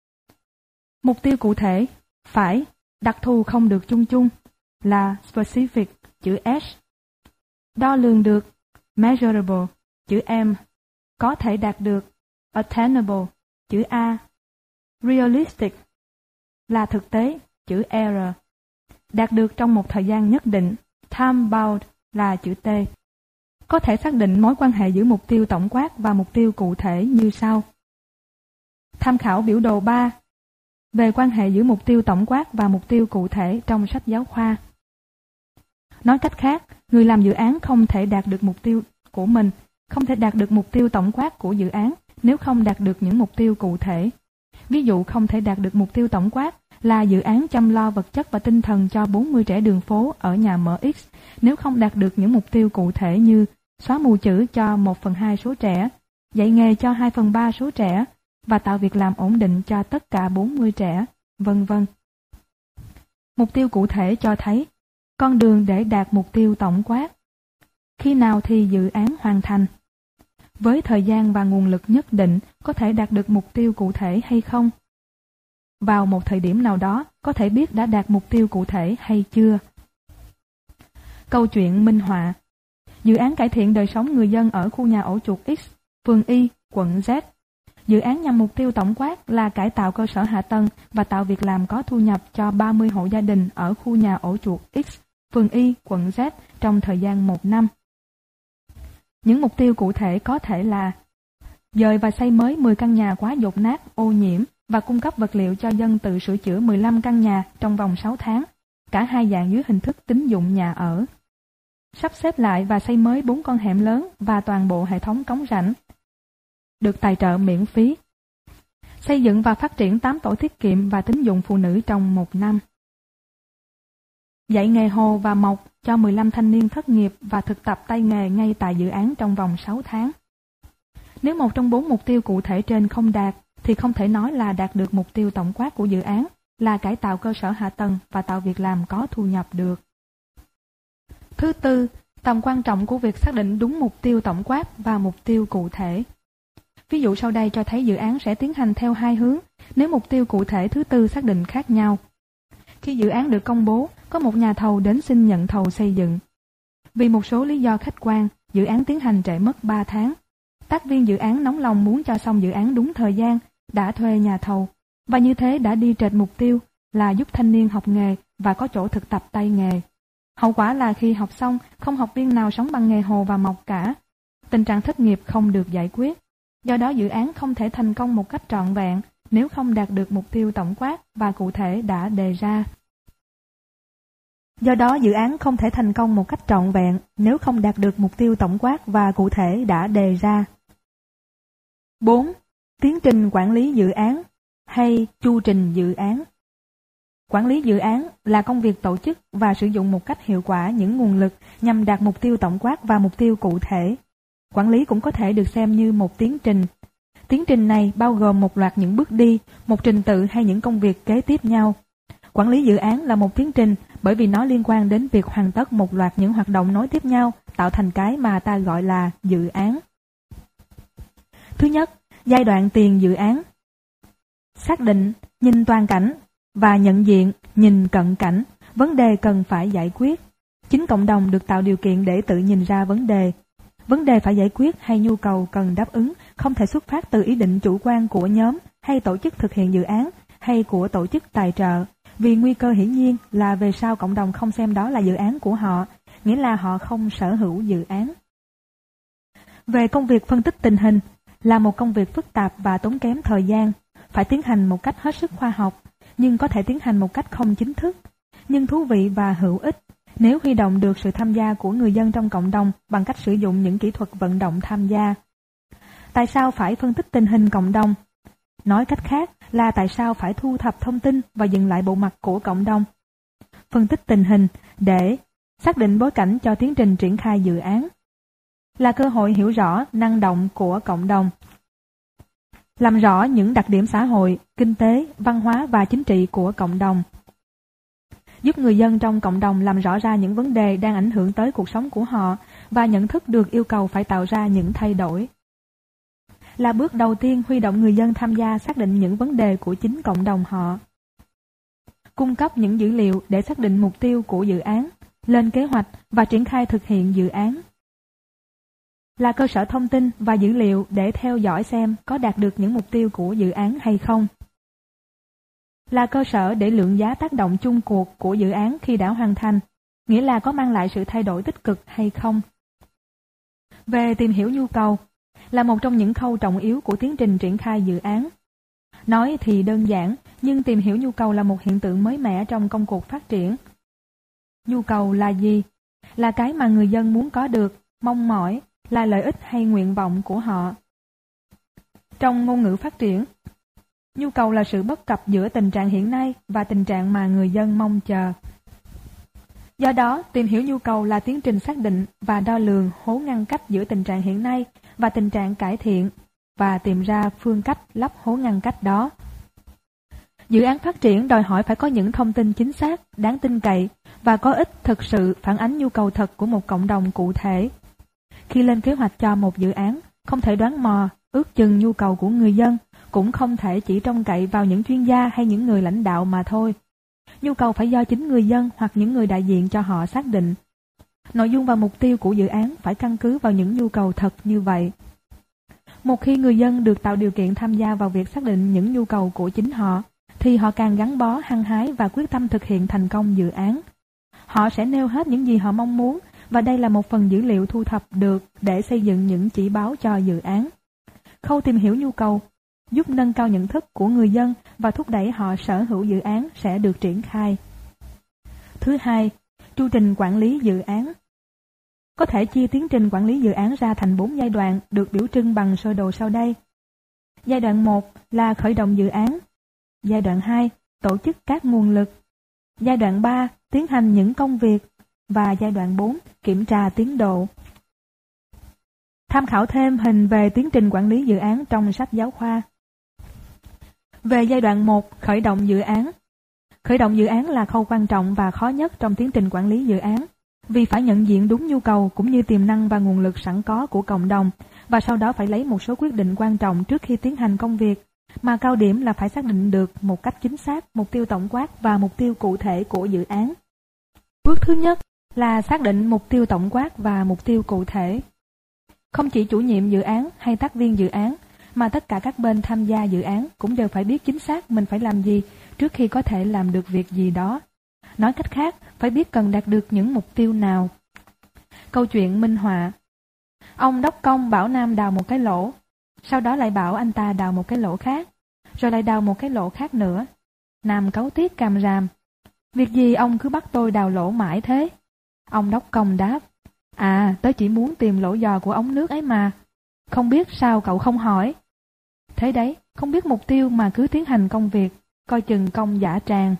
A: Mục tiêu cụ thể phải, đặc thù không được chung chung, là specific, chữ S. Đo lường được, measurable, chữ M. Có thể đạt được, attainable, chữ A. Realistic, là thực tế, chữ R. Đạt được trong một thời gian nhất định, time-bound, là chữ T. Có thể xác định mối quan hệ giữa mục tiêu tổng quát và mục tiêu cụ thể như sau. Tham khảo biểu đồ 3 về quan hệ giữa mục tiêu tổng quát và mục tiêu cụ thể trong sách giáo khoa. Nói cách khác, người làm dự án không thể đạt được mục tiêu của mình, không thể đạt được mục tiêu tổng quát của dự án nếu không đạt được những mục tiêu cụ thể. Ví dụ không thể đạt được mục tiêu tổng quát là dự án chăm lo vật chất và tinh thần cho 40 trẻ đường phố ở nhà mở X nếu không đạt được những mục tiêu cụ thể như xóa mù chữ cho 1/2 số trẻ, dạy nghề cho 2/3 số trẻ và tạo việc làm ổn định cho tất cả 40 trẻ, vân vân. Mục tiêu cụ thể cho thấy con đường để đạt mục tiêu tổng quát. Khi nào thì dự án hoàn thành? Với thời gian và nguồn lực nhất định có thể đạt được mục tiêu cụ thể hay không? Vào một thời điểm nào đó có thể biết đã đạt mục tiêu cụ thể hay chưa? Câu chuyện minh họa. Dự án cải thiện đời sống người dân ở khu nhà ổ chuột X, phường Y, quận Z. Dự án nhằm mục tiêu tổng quát là cải tạo cơ sở hạ tầng và tạo việc làm có thu nhập cho 30 hộ gia đình ở khu nhà ổ chuột X, phường Y, quận Z trong thời gian 1 năm. Những mục tiêu cụ thể có thể là dời và xây mới 10 căn nhà quá dột nát, ô nhiễm và cung cấp vật liệu cho dân tự sửa chữa 15 căn nhà trong vòng 6 tháng, cả hai dạng dưới hình thức tín dụng nhà ở. Sắp xếp lại và xây mới 4 con hẻm lớn và toàn bộ hệ thống cống rãnh, được tài trợ miễn phí. Xây dựng và phát triển 8 tổ tiết kiệm và tín dụng phụ nữ trong 1 năm. Dạy nghề hồ và mộc cho 15 thanh niên thất nghiệp và thực tập tay nghề ngay tại dự án trong vòng 6 tháng. Nếu một trong 4 mục tiêu cụ thể trên không đạt, thì không thể nói là đạt được mục tiêu tổng quát của dự án là cải tạo cơ sở hạ tầng và tạo việc làm có thu nhập được. Thứ tư, tầm quan trọng của việc xác định đúng mục tiêu tổng quát và mục tiêu cụ thể. Ví dụ sau đây cho thấy dự án sẽ tiến hành theo hai hướng nếu mục tiêu cụ thể thứ tư xác định khác nhau. Khi dự án được công bố, có một nhà thầu đến xin nhận thầu xây dựng. Vì một số lý do khách quan, dự án tiến hành trễ mất 3 tháng. Tác viên dự án nóng lòng muốn cho xong dự án đúng thời gian, đã thuê nhà thầu, và như thế đã đi trệt mục tiêu là giúp thanh niên học nghề và có chỗ thực tập tay nghề. Hậu quả là khi học xong, không học viên nào sống bằng nghề hồ và mộc cả. Tình trạng thất nghiệp không được giải quyết. Do đó dự án không thể thành công một cách trọn vẹn nếu không đạt được mục tiêu tổng quát và cụ thể đã đề ra. 4. Tiến trình quản lý dự án hay chu trình dự án. Quản lý dự án là công việc tổ chức và sử dụng một cách hiệu quả những nguồn lực nhằm đạt mục tiêu tổng quát và mục tiêu cụ thể. Quản lý cũng có thể được xem như một tiến trình. Tiến trình này bao gồm một loạt những bước đi, một trình tự hay những công việc kế tiếp nhau. Quản lý dự án là một tiến trình bởi vì nó liên quan đến việc hoàn tất một loạt những hoạt động nối tiếp nhau tạo thành cái mà ta gọi là dự án. Thứ nhất, giai đoạn tiền dự án. Xác định, nhìn toàn cảnh và nhận diện, nhìn cận cảnh, vấn đề cần phải giải quyết. Chính cộng đồng được tạo điều kiện để tự nhìn ra vấn đề. Vấn đề phải giải quyết hay nhu cầu cần đáp ứng không thể xuất phát từ ý định chủ quan của nhóm hay tổ chức thực hiện dự án hay của tổ chức tài trợ, vì nguy cơ hiển nhiên là về sau cộng đồng không xem đó là dự án của họ, nghĩa là họ không sở hữu dự án. Về công việc phân tích tình hình, là một công việc phức tạp và tốn kém thời gian, phải tiến hành một cách hết sức khoa học, nhưng có thể tiến hành một cách không chính thức, nhưng thú vị và hữu ích nếu huy động được sự tham gia của người dân trong cộng đồng bằng cách sử dụng những kỹ thuật vận động tham gia. Tại sao phải phân tích tình hình cộng đồng? Nói cách khác là tại sao phải thu thập thông tin và dựng lại bộ mặt của cộng đồng. Phân tích tình hình để xác định bối cảnh cho tiến trình triển khai dự án. Là cơ hội hiểu rõ năng động của cộng đồng. Làm rõ những đặc điểm xã hội, kinh tế, văn hóa và chính trị của cộng đồng. Giúp người dân trong cộng đồng làm rõ ra những vấn đề đang ảnh hưởng tới cuộc sống của họ và nhận thức được yêu cầu phải tạo ra những thay đổi. Là bước đầu tiên huy động người dân tham gia xác định những vấn đề của chính cộng đồng họ. Cung cấp những dữ liệu để xác định mục tiêu của dự án, lên kế hoạch và triển khai thực hiện dự án. Là cơ sở thông tin và dữ liệu để theo dõi xem có đạt được những mục tiêu của dự án hay không. Là cơ sở để lượng giá tác động chung cuộc của dự án khi đã hoàn thành, nghĩa là có mang lại sự thay đổi tích cực hay không. Về tìm hiểu nhu cầu, là một trong những khâu trọng yếu của tiến trình triển khai dự án. Nói thì đơn giản, nhưng tìm hiểu nhu cầu là một hiện tượng mới mẻ trong công cuộc phát triển. Nhu cầu là gì? Là cái mà người dân muốn có được, mong mỏi, là lợi ích hay nguyện vọng của họ. Trong ngôn ngữ phát triển, nhu cầu là sự bất cập giữa tình trạng hiện nay và tình trạng mà người dân mong chờ. Do đó, tìm hiểu nhu cầu là tiến trình xác định và đo lường hố ngăn cách giữa tình trạng hiện nay và tình trạng cải thiện, và tìm ra phương cách lấp hố ngăn cách đó. Dự án phát triển đòi hỏi phải có những thông tin chính xác, đáng tin cậy và có ích thực sự phản ánh nhu cầu thật của một cộng đồng cụ thể. Khi lên kế hoạch cho một dự án, không thể đoán mò, ước chừng nhu cầu của người dân, cũng không thể chỉ trông cậy vào những chuyên gia hay những người lãnh đạo mà thôi. Nhu cầu phải do chính người dân hoặc những người đại diện cho họ xác định. Nội dung và mục tiêu của dự án phải căn cứ vào những nhu cầu thật như vậy. Một khi người dân được tạo điều kiện tham gia vào việc xác định những nhu cầu của chính họ, thì họ càng gắn bó, hăng hái và quyết tâm thực hiện thành công dự án. Họ sẽ nêu hết những gì họ mong muốn, và đây là một phần dữ liệu thu thập được để xây dựng những chỉ báo cho dự án. Khâu tìm hiểu nhu cầu giúp nâng cao nhận thức của người dân và thúc đẩy họ sở hữu dự án sẽ được triển khai. Thứ hai, chu trình quản lý dự án. Có thể chia tiến trình quản lý dự án ra thành 4 giai đoạn được biểu trưng bằng sơ đồ sau đây. Giai đoạn 1 là khởi động dự án. Giai đoạn 2, tổ chức các nguồn lực. Giai đoạn 3, tiến hành những công việc. Và giai đoạn 4, kiểm tra tiến độ. Tham khảo thêm hình về tiến trình quản lý dự án trong sách giáo khoa. Về giai đoạn 1, khởi động dự án. Khởi động dự án là khâu quan trọng và khó nhất trong tiến trình quản lý dự án, vì phải nhận diện đúng nhu cầu cũng như tiềm năng và nguồn lực sẵn có của cộng đồng, và sau đó phải lấy một số quyết định quan trọng trước khi tiến hành công việc, mà cao điểm là phải xác định được một cách chính xác mục tiêu tổng quát và mục tiêu cụ thể của dự án. Bước thứ nhất là xác định mục tiêu tổng quát và mục tiêu cụ thể. Không chỉ chủ nhiệm dự án hay tác viên dự án, mà tất cả các bên tham gia dự án cũng đều phải biết chính xác mình phải làm gì trước khi có thể làm được việc gì đó. Nói cách khác, phải biết cần đạt được những mục tiêu nào. Câu chuyện minh họa. Ông đốc công bảo Nam đào một cái lỗ, sau đó lại bảo anh ta đào một cái lỗ khác, rồi lại đào một cái lỗ khác nữa. Nam cáu tiếc càm ràm. Việc gì ông cứ bắt tôi đào lỗ mãi thế? Ông đốc công đáp. À, tớ chỉ muốn tìm lỗ giò của ống nước ấy mà. Không biết sao cậu không hỏi? Thế đấy, không biết mục tiêu mà cứ tiến hành công việc, coi chừng công dã tràng.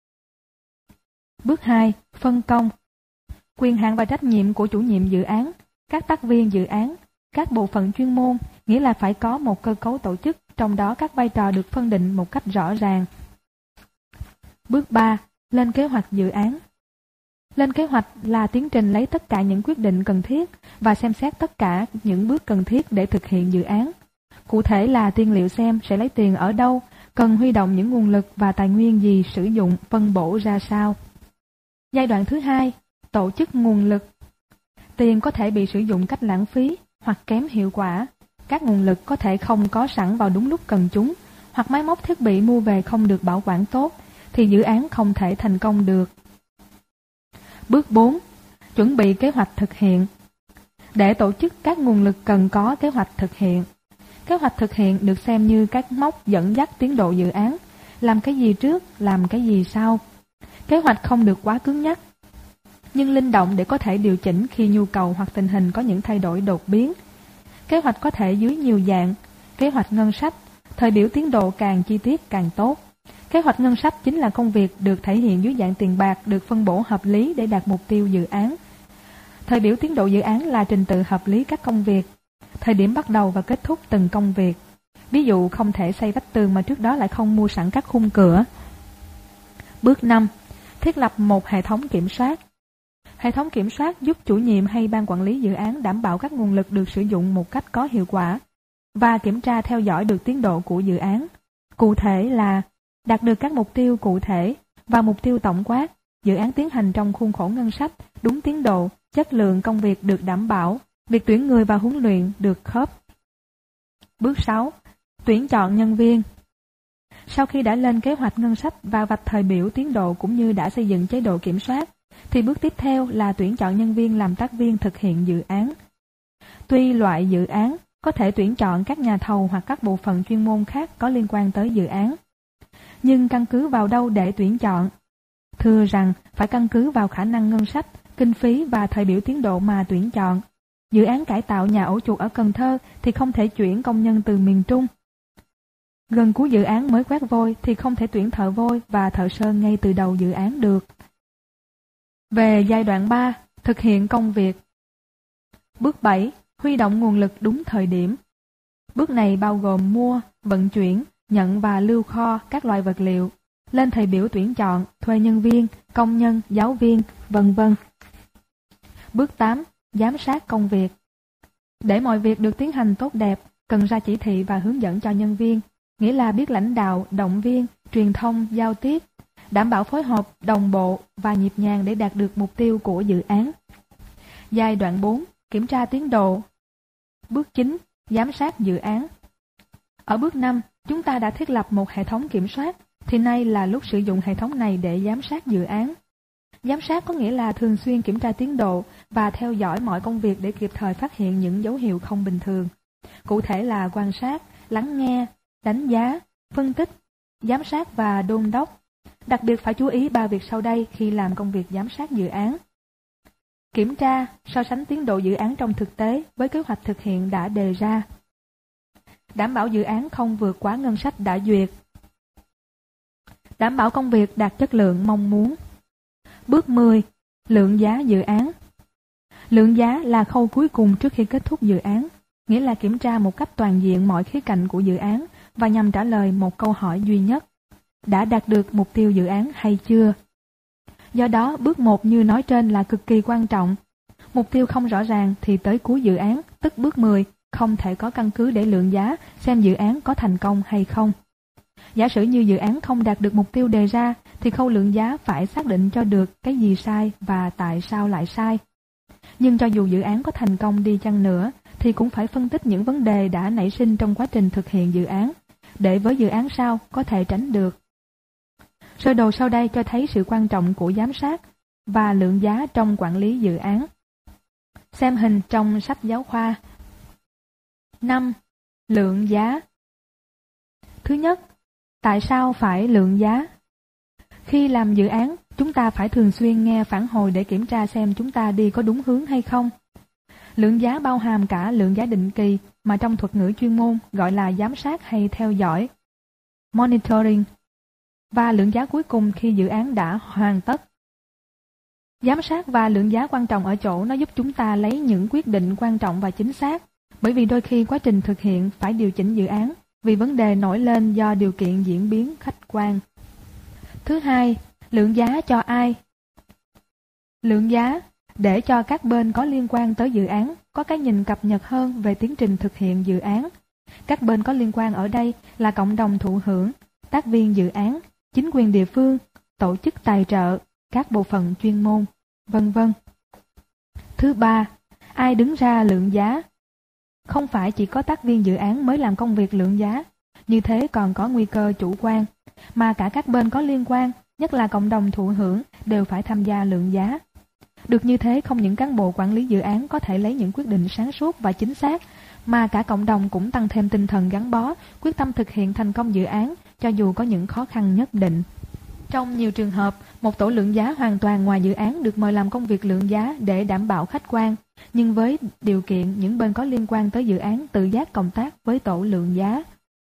A: Bước 2. Phân công. Quyền hạn và trách nhiệm của chủ nhiệm dự án, các tác viên dự án, các bộ phận chuyên môn, nghĩa là phải có một cơ cấu tổ chức, trong đó các vai trò được phân định một cách rõ ràng. Bước 3. Lên kế hoạch dự án. Lên kế hoạch là tiến trình lấy tất cả những quyết định cần thiết và xem xét tất cả những bước cần thiết để thực hiện dự án. Cụ thể là tiên liệu xem sẽ lấy tiền ở đâu, cần huy động những nguồn lực và tài nguyên gì sử dụng, phân bổ ra sao. Giai đoạn thứ 2, tổ chức nguồn lực. Tiền có thể bị sử dụng cách lãng phí hoặc kém hiệu quả. Các nguồn lực có thể không có sẵn vào đúng lúc cần chúng, hoặc máy móc thiết bị mua về không được bảo quản tốt, thì dự án không thể thành công được. Bước 4. Chuẩn bị kế hoạch thực hiện. Để tổ chức các nguồn lực cần có kế hoạch thực hiện. Kế hoạch thực hiện được xem như các mốc dẫn dắt tiến độ dự án, làm cái gì trước, làm cái gì sau. Kế hoạch không được quá cứng nhắc, nhưng linh động để có thể điều chỉnh khi nhu cầu hoặc tình hình có những thay đổi đột biến. Kế hoạch có thể dưới nhiều dạng: kế hoạch ngân sách, Thời biểu tiến độ càng chi tiết càng tốt. Kế hoạch ngân sách chính là công việc được thể hiện dưới dạng tiền bạc được phân bổ hợp lý để đạt mục tiêu dự án. Thời biểu tiến độ dự án là trình tự hợp lý các công việc, thời điểm bắt đầu và kết thúc từng công việc. Ví dụ không thể xây vách tường mà trước đó lại không mua sẵn các khung cửa. Bước 5. Thiết lập một hệ thống kiểm soát. Hệ thống kiểm soát giúp chủ nhiệm hay ban quản lý dự án đảm bảo các nguồn lực được sử dụng một cách có hiệu quả và kiểm tra theo dõi được tiến độ của dự án. Cụ thể là đạt được các mục tiêu cụ thể và mục tiêu tổng quát, dự án tiến hành trong khuôn khổ ngân sách, đúng tiến độ, chất lượng công việc được đảm bảo, việc tuyển người và huấn luyện được khớp. Bước 6. Tuyển chọn nhân viên. Sau khi đã lên kế hoạch ngân sách và vạch thời biểu tiến độ cũng như đã xây dựng chế độ kiểm soát, thì bước tiếp theo là tuyển chọn nhân viên làm tác viên thực hiện dự án. Tuy loại dự án có thể tuyển chọn các nhà thầu hoặc các bộ phận chuyên môn khác có liên quan tới dự án. Nhưng căn cứ vào đâu để tuyển chọn? Thưa rằng phải căn cứ vào khả năng ngân sách, kinh phí và thời biểu tiến độ mà tuyển chọn. Dự án cải tạo nhà ổ chuột ở Cần Thơ thì không thể chuyển công nhân từ miền Trung. Gần cuối dự án mới quét vôi thì không thể tuyển thợ vôi và thợ sơn ngay từ đầu dự án được. Về giai đoạn 3, thực hiện công việc. Bước 7. Huy động nguồn lực đúng thời điểm. Bước này bao gồm mua, vận chuyển, nhận và lưu kho các loại vật liệu, lên thời biểu tuyển chọn, thuê nhân viên, công nhân, giáo viên, vân vân. Bước 8. Giám sát công việc. Để mọi việc được tiến hành tốt đẹp, cần ra chỉ thị và hướng dẫn cho nhân viên, nghĩa là biết lãnh đạo, động viên, truyền thông, giao tiếp, đảm bảo phối hợp, đồng bộ và nhịp nhàng để đạt được mục tiêu của dự án. Giai đoạn 4. Kiểm tra tiến độ. Bước 9. Giám sát dự án. Ở bước 5, chúng ta đã thiết lập một hệ thống kiểm soát, thì nay là lúc sử dụng hệ thống này để giám sát dự án. Giám sát có nghĩa là thường xuyên kiểm tra tiến độ và theo dõi mọi công việc để kịp thời phát hiện những dấu hiệu không bình thường. Cụ thể là quan sát, lắng nghe, đánh giá, phân tích, giám sát và đôn đốc. Đặc biệt phải chú ý 3 việc sau đây khi làm công việc giám sát dự án. Kiểm tra, so sánh tiến độ dự án trong thực tế với kế hoạch thực hiện đã đề ra. Đảm bảo dự án không vượt quá ngân sách đã duyệt. Đảm bảo công việc đạt chất lượng mong muốn. Bước 10. Lượng giá dự án. Lượng giá là khâu cuối cùng trước khi kết thúc dự án, nghĩa là kiểm tra một cách toàn diện mọi khía cạnh của dự án và nhằm trả lời một câu hỏi duy nhất: đã đạt được mục tiêu dự án hay chưa? Do đó, bước 1 như nói trên là cực kỳ quan trọng. Mục tiêu không rõ ràng thì tới cuối dự án, tức bước 10, không thể có căn cứ để lượng giá xem dự án có thành công hay không. Giả sử như dự án không đạt được mục tiêu đề ra, thì khâu lượng giá phải xác định cho được cái gì sai và tại sao lại sai. Nhưng cho dù dự án có thành công đi chăng nữa, thì cũng phải phân tích những vấn đề đã nảy sinh trong quá trình thực hiện dự án, để với dự án sau có thể tránh được. Sơ đồ sau đây cho thấy sự quan trọng của giám sát và lượng giá trong quản lý dự án. Xem hình trong sách giáo khoa. 5. Lượng giá. Thứ nhất, tại sao phải lượng giá? Khi làm dự án, chúng ta phải thường xuyên nghe phản hồi để kiểm tra xem chúng ta đi có đúng hướng hay không. Lượng giá bao hàm cả lượng giá định kỳ mà trong thuật ngữ chuyên môn gọi là giám sát hay theo dõi, monitoring, và lượng giá cuối cùng khi dự án đã hoàn tất. Giám sát và lượng giá quan trọng ở chỗ nó giúp chúng ta lấy những quyết định quan trọng và chính xác, bởi vì đôi khi quá trình thực hiện phải điều chỉnh dự án vì vấn đề nổi lên do điều kiện diễn biến khách quan. Thứ hai, lượng giá cho ai? Lượng giá để cho các bên có liên quan tới dự án có cái nhìn cập nhật hơn về tiến trình thực hiện dự án. Các bên có liên quan ở đây là cộng đồng thụ hưởng, tác viên dự án, chính quyền địa phương, tổ chức tài trợ, các bộ phận chuyên môn, vân vân. Thứ ba, ai đứng ra lượng giá? Không phải chỉ có tác viên dự án mới làm công việc lượng giá, như thế còn có nguy cơ chủ quan, mà cả các bên có liên quan, nhất là cộng đồng thụ hưởng, đều phải tham gia lượng giá. Được như thế, không những cán bộ quản lý dự án có thể lấy những quyết định sáng suốt và chính xác, mà cả cộng đồng cũng tăng thêm tinh thần gắn bó, quyết tâm thực hiện thành công dự án, cho dù có những khó khăn nhất định. Trong nhiều trường hợp, một tổ lượng giá hoàn toàn ngoài dự án được mời làm công việc lượng giá để đảm bảo khách quan, nhưng với điều kiện những bên có liên quan tới dự án tự giác cộng tác với tổ lượng giá. Thứ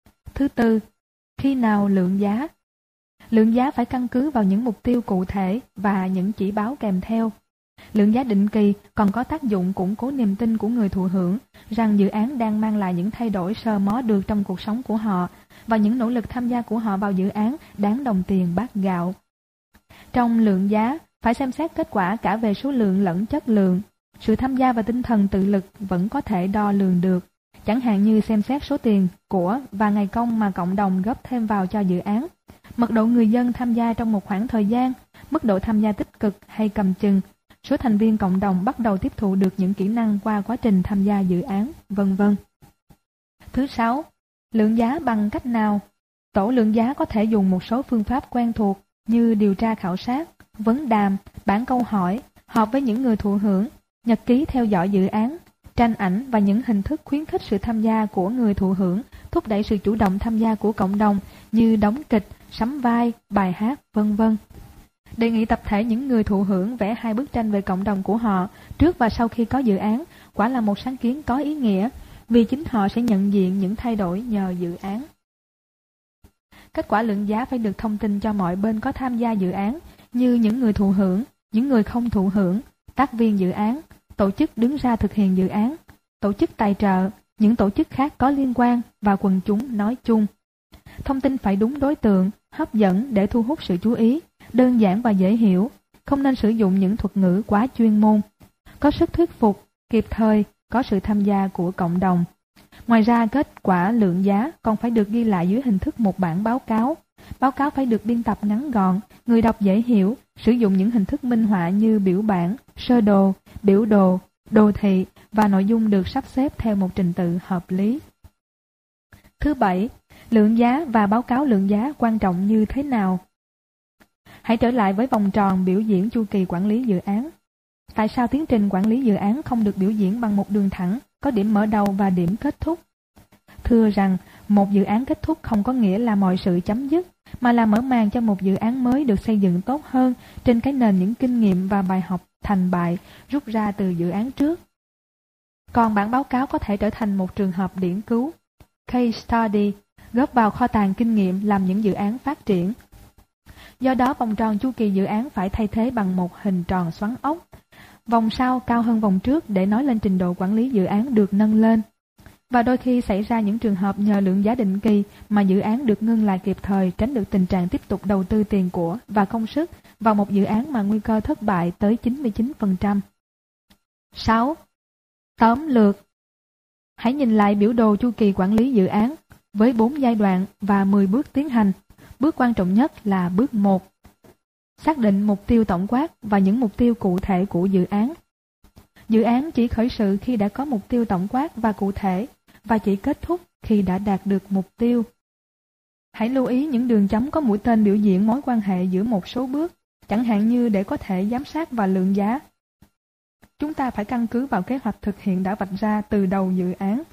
A: Thứ tư, khi nào lượng giá? Lượng giá phải căn cứ vào những mục tiêu cụ thể và những chỉ báo kèm theo. Lượng giá định kỳ còn có tác dụng củng cố niềm tin của người thụ hưởng rằng dự án đang mang lại những thay đổi sờ mó được trong cuộc sống của họ và những nỗ lực tham gia của họ vào dự án đáng đồng tiền bát gạo. Trong lượng giá, phải xem xét kết quả cả về số lượng lẫn chất lượng. Sự tham gia và tinh thần tự lực vẫn có thể đo lường được, chẳng hạn như xem xét số tiền, của và ngày công mà cộng đồng góp thêm vào cho dự án, mật độ người dân tham gia trong một khoảng thời gian, mức độ tham gia tích cực hay cầm chừng, số thành viên cộng đồng bắt đầu tiếp thụ được những kỹ năng qua quá trình tham gia dự án, vân vân. Thứ sáu, lượng giá bằng cách nào? Tổ lượng giá có thể dùng một số phương pháp quen thuộc như điều tra khảo sát, vấn đàm, bản câu hỏi, họp với những người thụ hưởng, nhật ký theo dõi dự án, tranh ảnh và những hình thức khuyến khích sự tham gia của người thụ hưởng, thúc đẩy sự chủ động tham gia của cộng đồng như đóng kịch, sắm vai, bài hát, vân vân. Đề nghị tập thể những người thụ hưởng vẽ 2 bức tranh về cộng đồng của họ trước và sau khi có dự án, quả là một sáng kiến có ý nghĩa, vì chính họ sẽ nhận diện những thay đổi nhờ dự án. Kết quả lượng giá phải được thông tin cho mọi bên có tham gia dự án, như những người thụ hưởng, những người không thụ hưởng, tác viên dự án, tổ chức đứng ra thực hiện dự án, tổ chức tài trợ, những tổ chức khác có liên quan và quần chúng nói chung. Thông tin phải đúng đối tượng, hấp dẫn để thu hút sự chú ý, đơn giản và dễ hiểu, không nên sử dụng những thuật ngữ quá chuyên môn, có sức thuyết phục, kịp thời, có sự tham gia của cộng đồng. Ngoài ra, kết quả lượng giá còn phải được ghi lại dưới hình thức một bản báo cáo. Báo cáo phải được biên tập ngắn gọn, người đọc dễ hiểu, sử dụng những hình thức minh họa như biểu bản, sơ đồ, biểu đồ, đồ thị và nội dung được sắp xếp theo một trình tự hợp lý. Thứ bảy, lượng giá và báo cáo lượng giá quan trọng như thế nào? Hãy trở lại với vòng tròn biểu diễn chu kỳ quản lý dự án. Tại sao tiến trình quản lý dự án không được biểu diễn bằng một đường thẳng, có điểm mở đầu và điểm kết thúc? Thưa rằng, một dự án kết thúc không có nghĩa là mọi sự chấm dứt, mà là mở màn cho một dự án mới được xây dựng tốt hơn trên cái nền những kinh nghiệm và bài học thành bại rút ra từ dự án trước. Còn bản báo cáo có thể trở thành một trường hợp điển cứu, case study, góp vào kho tàng kinh nghiệm làm những dự án phát triển. Do đó, vòng tròn chu kỳ dự án phải thay thế bằng một hình tròn xoắn ốc. Vòng sau cao hơn vòng trước để nói lên trình độ quản lý dự án được nâng lên. Và đôi khi xảy ra những trường hợp nhờ lượng giá định kỳ mà dự án được ngưng lại kịp thời, tránh được tình trạng tiếp tục đầu tư tiền của và công sức vào một dự án mà nguy cơ thất bại tới 99%. 6. Tóm lược. Hãy nhìn lại biểu đồ chu kỳ quản lý dự án với 4 giai đoạn và 10 bước tiến hành. Bước quan trọng nhất là bước 1. Xác định mục tiêu tổng quát và những mục tiêu cụ thể của dự án. Dự án chỉ khởi sự khi đã có mục tiêu tổng quát và cụ thể, và chỉ kết thúc khi đã đạt được mục tiêu. Hãy lưu ý những đường chấm có mũi tên biểu diễn mối quan hệ giữa một số bước, chẳng hạn như để có thể giám sát và lượng giá. Chúng ta phải căn cứ vào kế hoạch thực hiện đã vạch ra từ đầu dự án.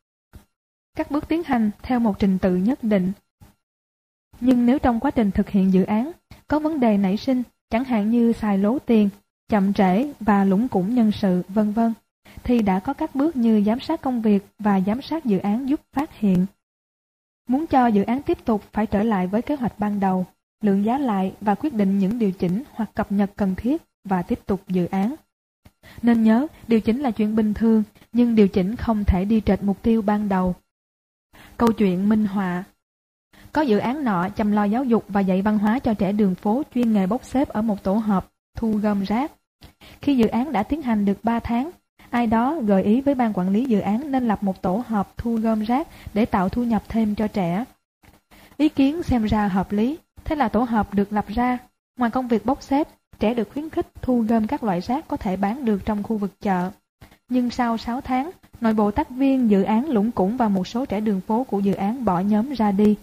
A: Các bước tiến hành theo một trình tự nhất định. Nhưng nếu trong quá trình thực hiện dự án có vấn đề nảy sinh, chẳng hạn như xài lố tiền, chậm trễ và lủng củng nhân sự, vân vân, thì đã có các bước như giám sát công việc và giám sát dự án giúp phát hiện. Muốn cho dự án tiếp tục phải trở lại với kế hoạch ban đầu, lượng giá lại và quyết định những điều chỉnh hoặc cập nhật cần thiết và tiếp tục dự án. Nên nhớ, điều chỉnh là chuyện bình thường, nhưng điều chỉnh không thể đi trệch mục tiêu ban đầu. Câu chuyện minh họa. Có dự án nọ chăm lo giáo dục và dạy văn hóa cho trẻ đường phố chuyên nghề bốc xếp ở một tổ hợp thu gom rác. Khi dự án đã tiến hành được 3 tháng, ai đó gợi ý với ban quản lý dự án nên lập một tổ hợp thu gom rác để tạo thu nhập thêm cho trẻ. Ý kiến xem ra hợp lý, thế là tổ hợp được lập ra. Ngoài công việc bốc xếp, trẻ được khuyến khích thu gom các loại rác có thể bán được trong khu vực chợ. Nhưng sau 6 tháng, nội bộ tác viên dự án lủng củng và một số trẻ đường phố của dự án bỏ nhóm ra đi.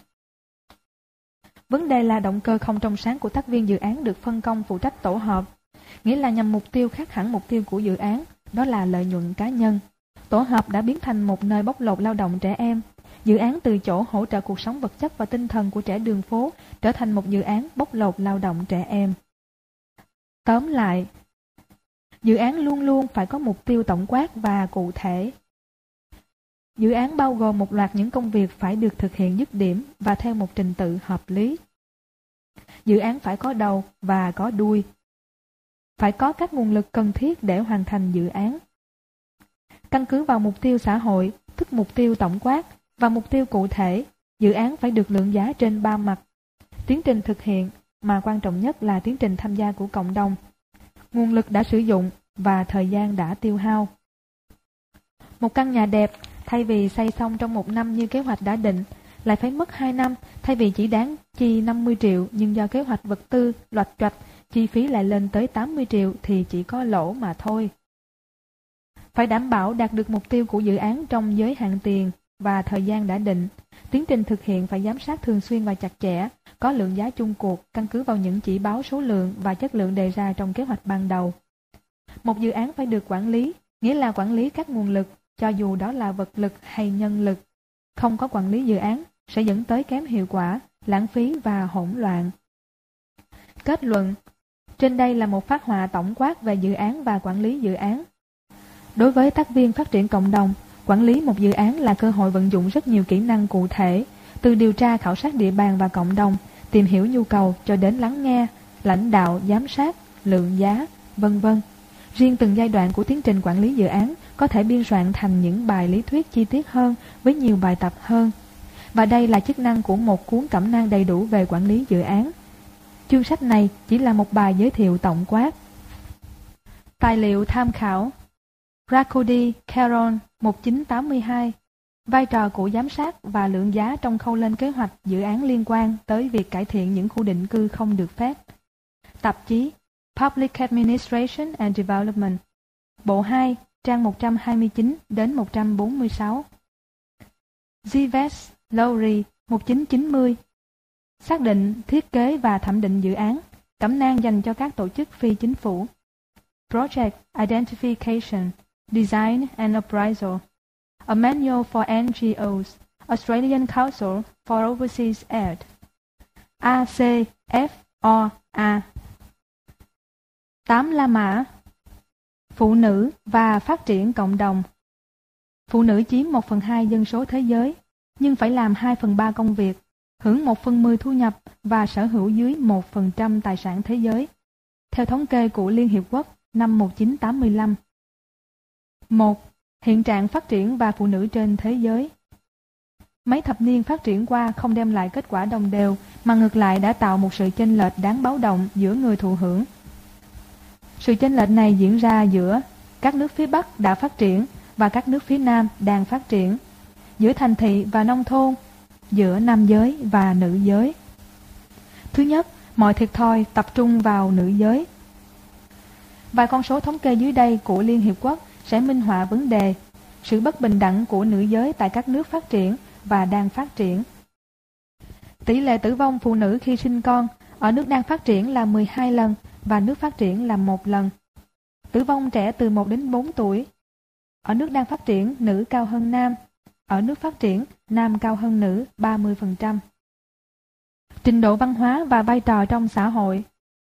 A: Vấn đề là động cơ không trong sáng của tác viên dự án được phân công phụ trách tổ hợp, nghĩa là nhằm mục tiêu khác hẳn mục tiêu của dự án, đó là lợi nhuận cá nhân. Tổ hợp đã biến thành một nơi bóc lột lao động trẻ em. Dự án từ chỗ hỗ trợ cuộc sống vật chất và tinh thần của trẻ đường phố trở thành một dự án bóc lột lao động trẻ em. Tóm lại, dự án luôn luôn phải có mục tiêu tổng quát và cụ thể. Dự án bao gồm một loạt những công việc phải được thực hiện dứt điểm và theo một trình tự hợp lý. Dự án phải có đầu và có đuôi. Phải có các nguồn lực cần thiết để hoàn thành dự án. Căn cứ vào mục tiêu xã hội, tức mục tiêu tổng quát, và mục tiêu cụ thể, dự án phải được lượng giá trên 3 mặt. Tiến trình thực hiện, mà quan trọng nhất là tiến trình tham gia của cộng đồng, nguồn lực đã sử dụng và thời gian đã tiêu hao. Một căn nhà đẹp, thay vì xây xong trong 1 năm như kế hoạch đã định, lại phải mất 2 năm, thay vì chỉ đáng chi 50 triệu, nhưng do kế hoạch vật tư loạch choạch, chi phí lại lên tới 80 triệu thì chỉ có lỗ mà thôi. Phải đảm bảo đạt được mục tiêu của dự án trong giới hạn tiền và thời gian đã định. Tiến trình thực hiện phải giám sát thường xuyên và chặt chẽ, có lượng giá chung cuộc, căn cứ vào những chỉ báo số lượng và chất lượng đề ra trong kế hoạch ban đầu. Một dự án phải được quản lý, nghĩa là quản lý các nguồn lực, cho dù đó là vật lực hay nhân lực. Không có quản lý dự án sẽ dẫn tới kém hiệu quả, lãng phí và hỗn loạn. Kết luận. Trên đây là một phác họa tổng quát về dự án và quản lý dự án. Đối với tác viên phát triển cộng đồng, quản lý một dự án là cơ hội vận dụng rất nhiều kỹ năng cụ thể, từ điều tra khảo sát địa bàn và cộng đồng, tìm hiểu nhu cầu cho đến lắng nghe, lãnh đạo, giám sát, lượng giá, vân vân. Riêng từng giai đoạn của tiến trình quản lý dự án có thể biên soạn thành những bài lý thuyết chi tiết hơn với nhiều bài tập hơn. Và đây là chức năng của một cuốn cẩm nang đầy đủ về quản lý dự án. Chương sách này chỉ là một bài giới thiệu tổng quát. Tài liệu tham khảo: Rakody, Carol, 1982. Vai trò của giám sát và lượng giá trong khâu lên kế hoạch dự án liên quan tới việc cải thiện những khu định cư không được phép. Tạp chí Public Administration and Development, Bộ 2, trang 129 đến 146. Zives, Lowry, 1990. Xác định, thiết kế và thẩm định dự án, cẩm nang dành cho các tổ chức phi chính phủ. Project Identification, Design and Appraisal, A Manual for NGOs, Australian Council for Overseas Aid, ACFOA. 8 La Mã. Phụ nữ và phát triển cộng đồng. Phụ nữ chiếm 1/2 dân số thế giới, nhưng phải làm 2/3 công việc, hưởng 1/10 thu nhập và sở hữu dưới 1% tài sản thế giới, theo thống kê của Liên Hiệp Quốc năm 1985. 1. Hiện trạng phát triển và phụ nữ trên thế giới. Mấy thập niên phát triển qua không đem lại kết quả đồng đều, mà ngược lại đã tạo một sự chênh lệch đáng báo động giữa người thụ hưởng. Sự chênh lệch này diễn ra giữa các nước phía Bắc đã phát triển và các nước phía Nam đang phát triển, giữa thành thị và nông thôn, giữa nam giới và nữ giới. Thứ nhất, mọi thiệt thòi tập trung vào nữ giới. Vài con số thống kê dưới đây của Liên Hiệp Quốc sẽ minh họa vấn đề, sự bất bình đẳng của nữ giới tại các nước phát triển và đang phát triển. Tỷ lệ tử vong phụ nữ khi sinh con ở nước đang phát triển là 12 lần và nước phát triển là 1 lần. Tử vong trẻ từ 1 đến 4 tuổi. Ở nước đang phát triển, nữ cao hơn nam. Ở nước phát triển, nam cao hơn nữ 30%. Trình độ văn hóa và vai trò trong xã hội.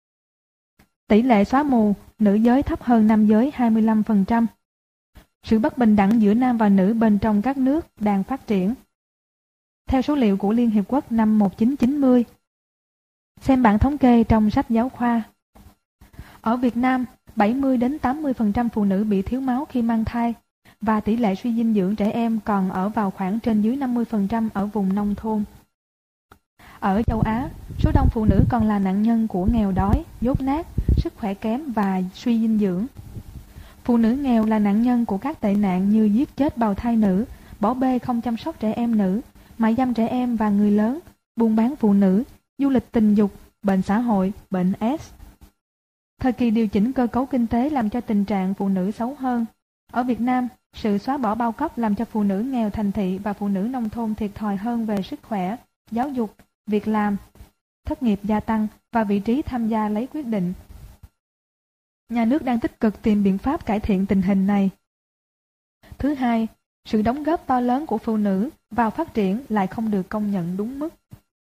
A: Tỷ lệ xóa mù, nữ giới thấp hơn nam giới 25%. Sự bất bình đẳng giữa nam và nữ bên trong các nước đang phát triển. Theo số liệu của Liên Hiệp Quốc năm 1990. Xem bảng thống kê trong sách giáo khoa. Ở Việt Nam, 70 đến 80% phụ nữ bị thiếu máu khi mang thai, và tỷ lệ suy dinh dưỡng trẻ em còn ở vào khoảng trên dưới 50% ở vùng nông thôn. Ở châu Á, số đông phụ nữ còn là nạn nhân của nghèo đói, dốt nát, sức khỏe kém và suy dinh dưỡng. Phụ nữ nghèo là nạn nhân của các tệ nạn như giết chết bào thai nữ, bỏ bê không chăm sóc trẻ em nữ, mại dâm trẻ em và người lớn, buôn bán phụ nữ, du lịch tình dục, bệnh xã hội, bệnh AIDS. Thời kỳ điều chỉnh cơ cấu kinh tế làm cho tình trạng phụ nữ xấu hơn. Ở Việt Nam, sự xóa bỏ bao cấp làm cho phụ nữ nghèo thành thị và phụ nữ nông thôn thiệt thòi hơn về sức khỏe, giáo dục, việc làm, thất nghiệp gia tăng và vị trí tham gia lấy quyết định. Nhà nước đang tích cực tìm biện pháp cải thiện tình hình này. Thứ hai, sự đóng góp to lớn của phụ nữ vào phát triển lại không được công nhận đúng mức.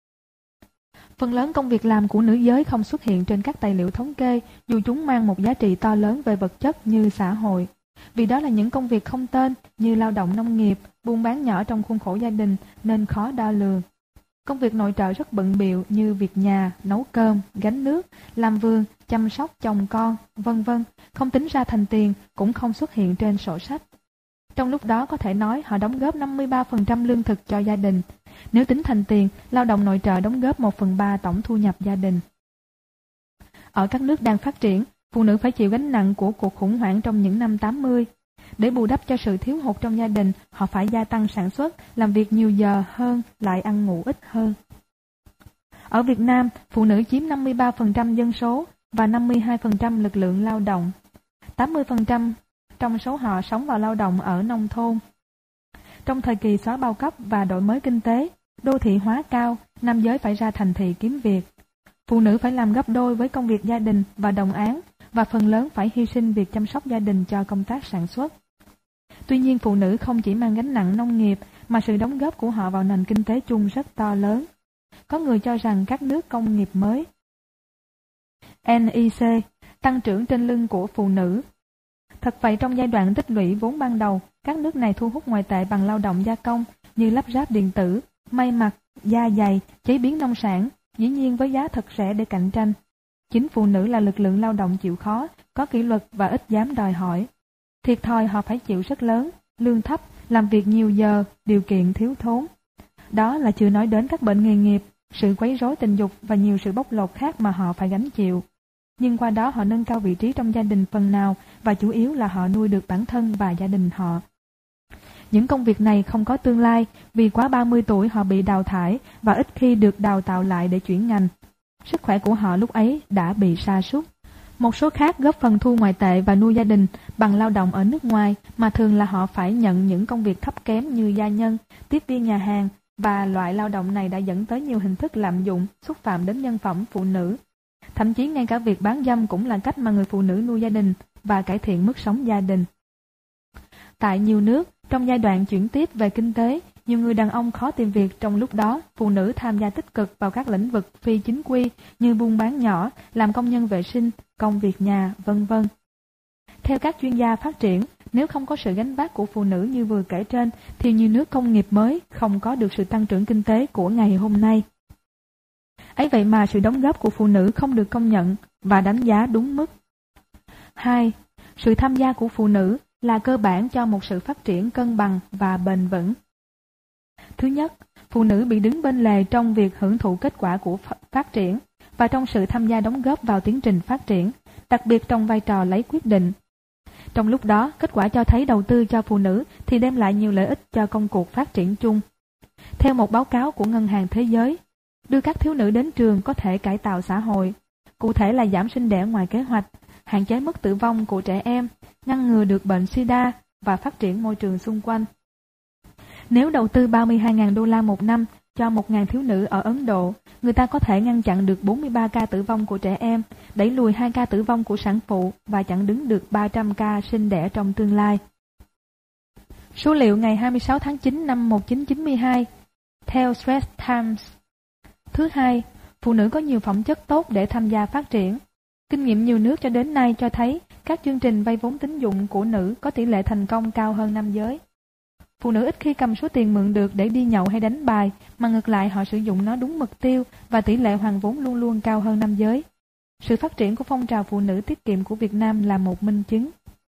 A: Phần lớn công việc làm của nữ giới không xuất hiện trên các tài liệu thống kê, dù chúng mang một giá trị to lớn về vật chất như xã hội, Vì đó là những công việc không tên như lao động nông nghiệp, buôn bán nhỏ trong khuôn khổ gia đình nên khó đo lường. Công việc nội trợ rất bận bịu như việc nhà, nấu cơm, gánh nước, làm vườn, chăm sóc chồng con, vân vân, không tính ra thành tiền, cũng không xuất hiện trên sổ sách. Trong lúc đó có thể nói họ đóng góp 53% lương thực cho gia đình. Nếu tính thành tiền, lao động nội trợ đóng góp 1/3 tổng thu nhập gia đình. Ở các nước đang phát triển, phụ nữ phải chịu gánh nặng của cuộc khủng hoảng trong những năm 80. Để bù đắp cho sự thiếu hụt trong gia đình, họ phải gia tăng sản xuất, làm việc nhiều giờ hơn, lại ăn ngủ ít hơn. Ở Việt Nam, phụ nữ chiếm 53% dân số và 52% lực lượng lao động. 80% trong số họ sống và lao động ở nông thôn. Trong thời kỳ xóa bao cấp và đổi mới kinh tế, đô thị hóa cao, nam giới phải ra thành thị kiếm việc. Phụ nữ phải làm gấp đôi với công việc gia đình và đồng áng, và phần lớn phải hy sinh việc chăm sóc gia đình cho công tác sản xuất. Tuy nhiên phụ nữ không chỉ mang gánh nặng nông nghiệp, mà sự đóng góp của họ vào nền kinh tế chung rất to lớn. Có người cho rằng các nước công nghiệp mới NIC tăng trưởng trên lưng của phụ nữ. Thật vậy, trong giai đoạn tích lũy vốn ban đầu, các nước này thu hút ngoại tệ bằng lao động gia công như lắp ráp điện tử, may mặc, da giày, chế biến nông sản, dĩ nhiên với giá thật rẻ để cạnh tranh. Chính phụ nữ là lực lượng lao động chịu khó, có kỷ luật và ít dám đòi hỏi. Thiệt thòi họ phải chịu rất lớn, lương thấp, làm việc nhiều giờ, điều kiện thiếu thốn. Đó là chưa nói đến các bệnh nghề nghiệp, sự quấy rối tình dục và nhiều sự bóc lột khác mà họ phải gánh chịu. Nhưng qua đó họ nâng cao vị trí trong gia đình phần nào, và chủ yếu là họ nuôi được bản thân và gia đình họ. Những công việc này không có tương lai, vì quá 30 tuổi họ bị đào thải và ít khi được đào tạo lại để chuyển ngành. Sức khỏe của họ lúc ấy đã bị sa sút. Một số khác góp phần thu ngoại tệ và nuôi gia đình bằng lao động ở nước ngoài, mà thường là họ phải nhận những công việc thấp kém như gia nhân, tiếp viên nhà hàng, và loại lao động này đã dẫn tới nhiều hình thức lạm dụng, xúc phạm đến nhân phẩm phụ nữ. Thậm chí ngay cả việc bán dâm cũng là cách mà người phụ nữ nuôi gia đình và cải thiện mức sống gia đình. Tại nhiều nước, trong giai đoạn chuyển tiếp về kinh tế, nhiều người đàn ông khó tìm việc, trong lúc đó phụ nữ tham gia tích cực vào các lĩnh vực phi chính quy như buôn bán nhỏ, làm công nhân vệ sinh, công việc nhà, vân vân. Theo các chuyên gia phát triển, nếu không có sự gánh vác của phụ nữ như vừa kể trên, thì nhiều nước công nghiệp mới không có được sự tăng trưởng kinh tế của ngày hôm nay. Ấy vậy mà sự đóng góp của phụ nữ không được công nhận và đánh giá đúng mức. 2. Sự tham gia của phụ nữ là cơ bản cho một sự phát triển cân bằng và bền vững. Thứ nhất, phụ nữ bị đứng bên lề trong việc hưởng thụ kết quả của phát triển và trong sự tham gia đóng góp vào tiến trình phát triển, đặc biệt trong vai trò lấy quyết định. Trong lúc đó, kết quả cho thấy đầu tư cho phụ nữ thì đem lại nhiều lợi ích cho công cuộc phát triển chung. Theo một báo cáo của Ngân hàng Thế giới, đưa các thiếu nữ đến trường có thể cải tạo xã hội, cụ thể là giảm sinh đẻ ngoài kế hoạch, hạn chế mức tử vong của trẻ em, ngăn ngừa được bệnh SIDA và phát triển môi trường xung quanh. Nếu đầu tư 32.000 đô la một năm cho 1.000 thiếu nữ ở Ấn Độ, người ta có thể ngăn chặn được 43 ca tử vong của trẻ em, đẩy lùi 2 ca tử vong của sản phụ và chặn đứng được 300 ca sinh đẻ trong tương lai. Số liệu ngày 26 tháng 9 năm 1992 theo Straits Times. Thứ hai, phụ nữ có nhiều phẩm chất tốt để tham gia phát triển. Kinh nghiệm nhiều nước cho đến nay cho thấy các chương trình vay vốn tín dụng của nữ có tỷ lệ thành công cao hơn nam giới. Phụ nữ ít khi cầm số tiền mượn được để đi nhậu hay đánh bài, mà ngược lại họ sử dụng nó đúng mục tiêu và tỷ lệ hoàn vốn luôn luôn cao hơn nam giới. Sự phát triển của phong trào phụ nữ tiết kiệm của Việt Nam là một minh chứng.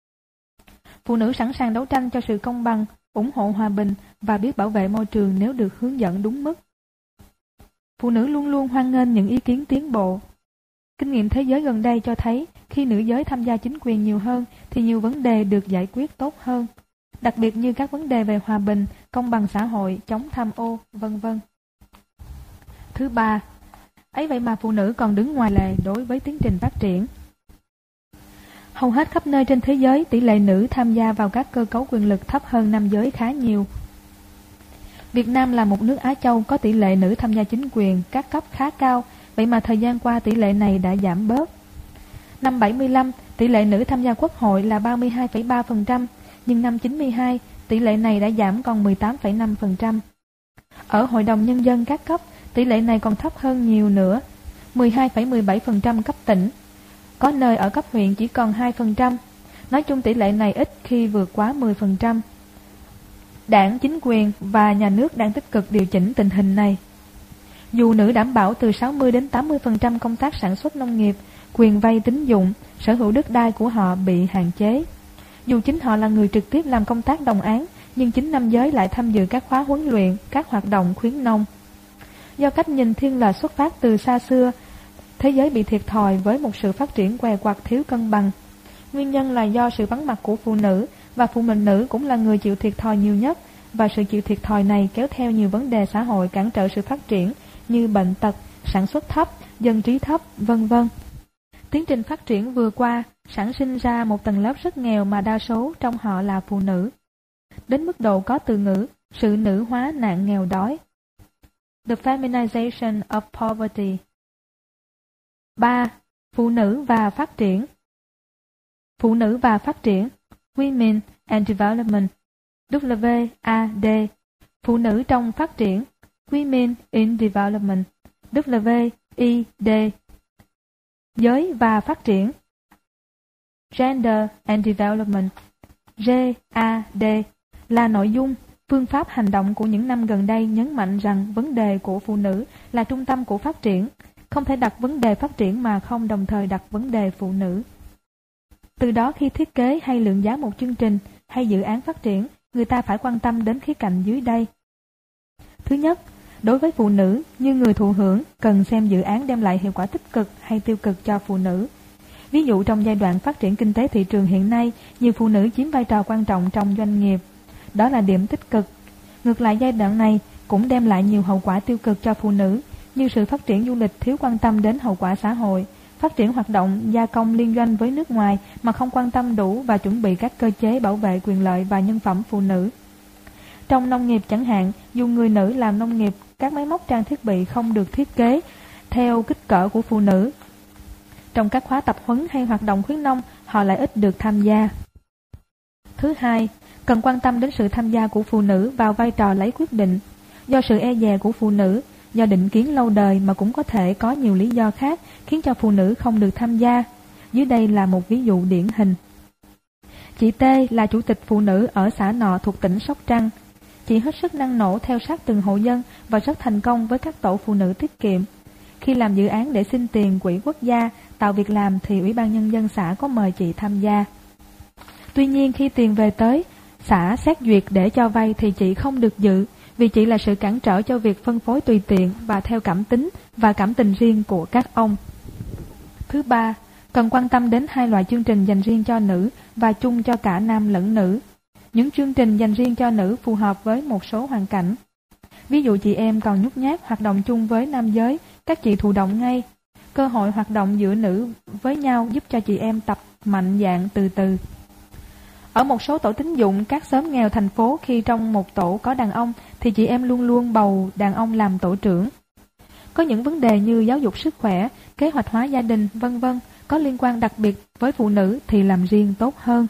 A: Phụ nữ sẵn sàng đấu tranh cho sự công bằng, ủng hộ hòa bình và biết bảo vệ môi trường nếu được hướng dẫn đúng mức. Phụ nữ luôn luôn hoan nghênh những ý kiến tiến bộ. Kinh nghiệm thế giới gần đây cho thấy khi nữ giới tham gia chính quyền nhiều hơn thì nhiều vấn đề được giải quyết tốt hơn, đặc biệt như các vấn đề về hòa bình, công bằng xã hội, chống tham ô, vân vân. Thứ ba, ấy vậy mà phụ nữ còn đứng ngoài lề đối với tiến trình phát triển. Hầu hết khắp nơi trên thế giới, tỷ lệ nữ tham gia vào các cơ cấu quyền lực thấp hơn nam giới khá nhiều. Việt Nam là một nước Á Châu có tỷ lệ nữ tham gia chính quyền các cấp khá cao, vậy mà thời gian qua tỷ lệ này đã giảm bớt. Năm 75, tỷ lệ nữ tham gia quốc hội là 32,3%, nhưng năm 92, tỷ lệ này đã giảm còn 18,5%. Ở Hội đồng Nhân dân các cấp, tỷ lệ này còn thấp hơn nhiều nữa, 12,17% cấp tỉnh. Có nơi ở cấp huyện chỉ còn 2%. Nói chung tỷ lệ này ít khi vượt quá 10%. Đảng, chính quyền và nhà nước đang tích cực điều chỉnh tình hình này. Dù nữ đảm bảo từ 60 đến 80% công tác sản xuất nông nghiệp, quyền vay tín dụng, sở hữu đất đai của họ bị hạn chế. Dù chính họ là người trực tiếp làm công tác đồng áng, nhưng chính nam giới lại tham dự các khóa huấn luyện, các hoạt động khuyến nông. Do cách nhìn thiên lệch xuất phát từ xa xưa, thế giới bị thiệt thòi với một sự phát triển què quặt thiếu cân bằng. Nguyên nhân là do sự vắng mặt của phụ nữ, và phụ nữ cũng là người chịu thiệt thòi nhiều nhất, và sự chịu thiệt thòi này kéo theo nhiều vấn đề xã hội cản trở sự phát triển như bệnh tật, sản xuất thấp, dân trí thấp, vân vân. Tiến trình phát triển vừa qua sản sinh ra một tầng lớp rất nghèo mà đa số trong họ là phụ nữ. Đến mức độ có từ ngữ sự nữ hóa nạn nghèo đói. The feminization of poverty. 3. Phụ nữ và phát triển. Phụ nữ và phát triển, Women and Development, WAD. Phụ nữ trong phát triển, Women in Development, WID. Giới và phát triển, Gender and Development, GAD, là nội dung, phương pháp hành động của những năm gần đây nhấn mạnh rằng vấn đề của phụ nữ là trung tâm của phát triển, không thể đặt vấn đề phát triển mà không đồng thời đặt vấn đề phụ nữ. Từ đó khi thiết kế hay lượng giá một chương trình hay dự án phát triển, người ta phải quan tâm đến khía cạnh dưới đây. Thứ nhất, đối với phụ nữ như người thụ hưởng, cần xem dự án đem lại hiệu quả tích cực hay tiêu cực cho phụ nữ. Ví dụ trong giai đoạn phát triển kinh tế thị trường hiện nay, nhiều phụ nữ chiếm vai trò quan trọng trong doanh nghiệp. Đó là điểm tích cực. Ngược lại giai đoạn này cũng đem lại nhiều hậu quả tiêu cực cho phụ nữ, như sự phát triển du lịch thiếu quan tâm đến hậu quả xã hội, phát triển hoạt động gia công liên doanh với nước ngoài mà không quan tâm đủ và chuẩn bị các cơ chế bảo vệ quyền lợi và nhân phẩm phụ nữ. Trong nông nghiệp chẳng hạn, dù người nữ làm nông nghiệp, các máy móc trang thiết bị không được thiết kế theo kích cỡ của phụ nữ. Trong các khóa tập huấn hay hoạt động khuyến nông, họ lại ít được tham gia. Thứ hai, cần quan tâm đến sự tham gia của phụ nữ vào vai trò lấy quyết định. Do sự e dè của phụ nữ, do định kiến lâu đời mà cũng có thể có nhiều lý do khác khiến cho phụ nữ không được tham gia. Dưới đây là một ví dụ điển hình. Chị T là chủ tịch phụ nữ ở xã nọ thuộc tỉnh Sóc Trăng. Chị hết sức năng nổ theo sát từng hộ dân và rất thành công với các tổ phụ nữ tiết kiệm. Khi làm dự án để xin tiền quỹ quốc gia, tạo việc làm thì Ủy ban Nhân dân xã có mời chị tham gia. Tuy nhiên khi tiền về tới, xã xét duyệt để cho vay thì chị không được dự, vì chị là sự cản trở cho việc phân phối tùy tiện và theo cảm tính và cảm tình riêng của các ông. Thứ ba, cần quan tâm đến hai loại chương trình dành riêng cho nữ và chung cho cả nam lẫn nữ. Những chương trình dành riêng cho nữ phù hợp với một số hoàn cảnh. Ví dụ chị em còn nhút nhát hoạt động chung với nam giới, các chị thụ động ngay. Cơ hội hoạt động giữa nữ với nhau giúp cho chị em tập mạnh dạn từ từ. Ở một số tổ tín dụng các xóm nghèo thành phố, khi trong một tổ có đàn ông thì chị em luôn luôn bầu đàn ông làm tổ trưởng. Có những vấn đề như giáo dục sức khỏe, kế hoạch hóa gia đình, vân vân, có liên quan đặc biệt với phụ nữ thì làm riêng tốt hơn.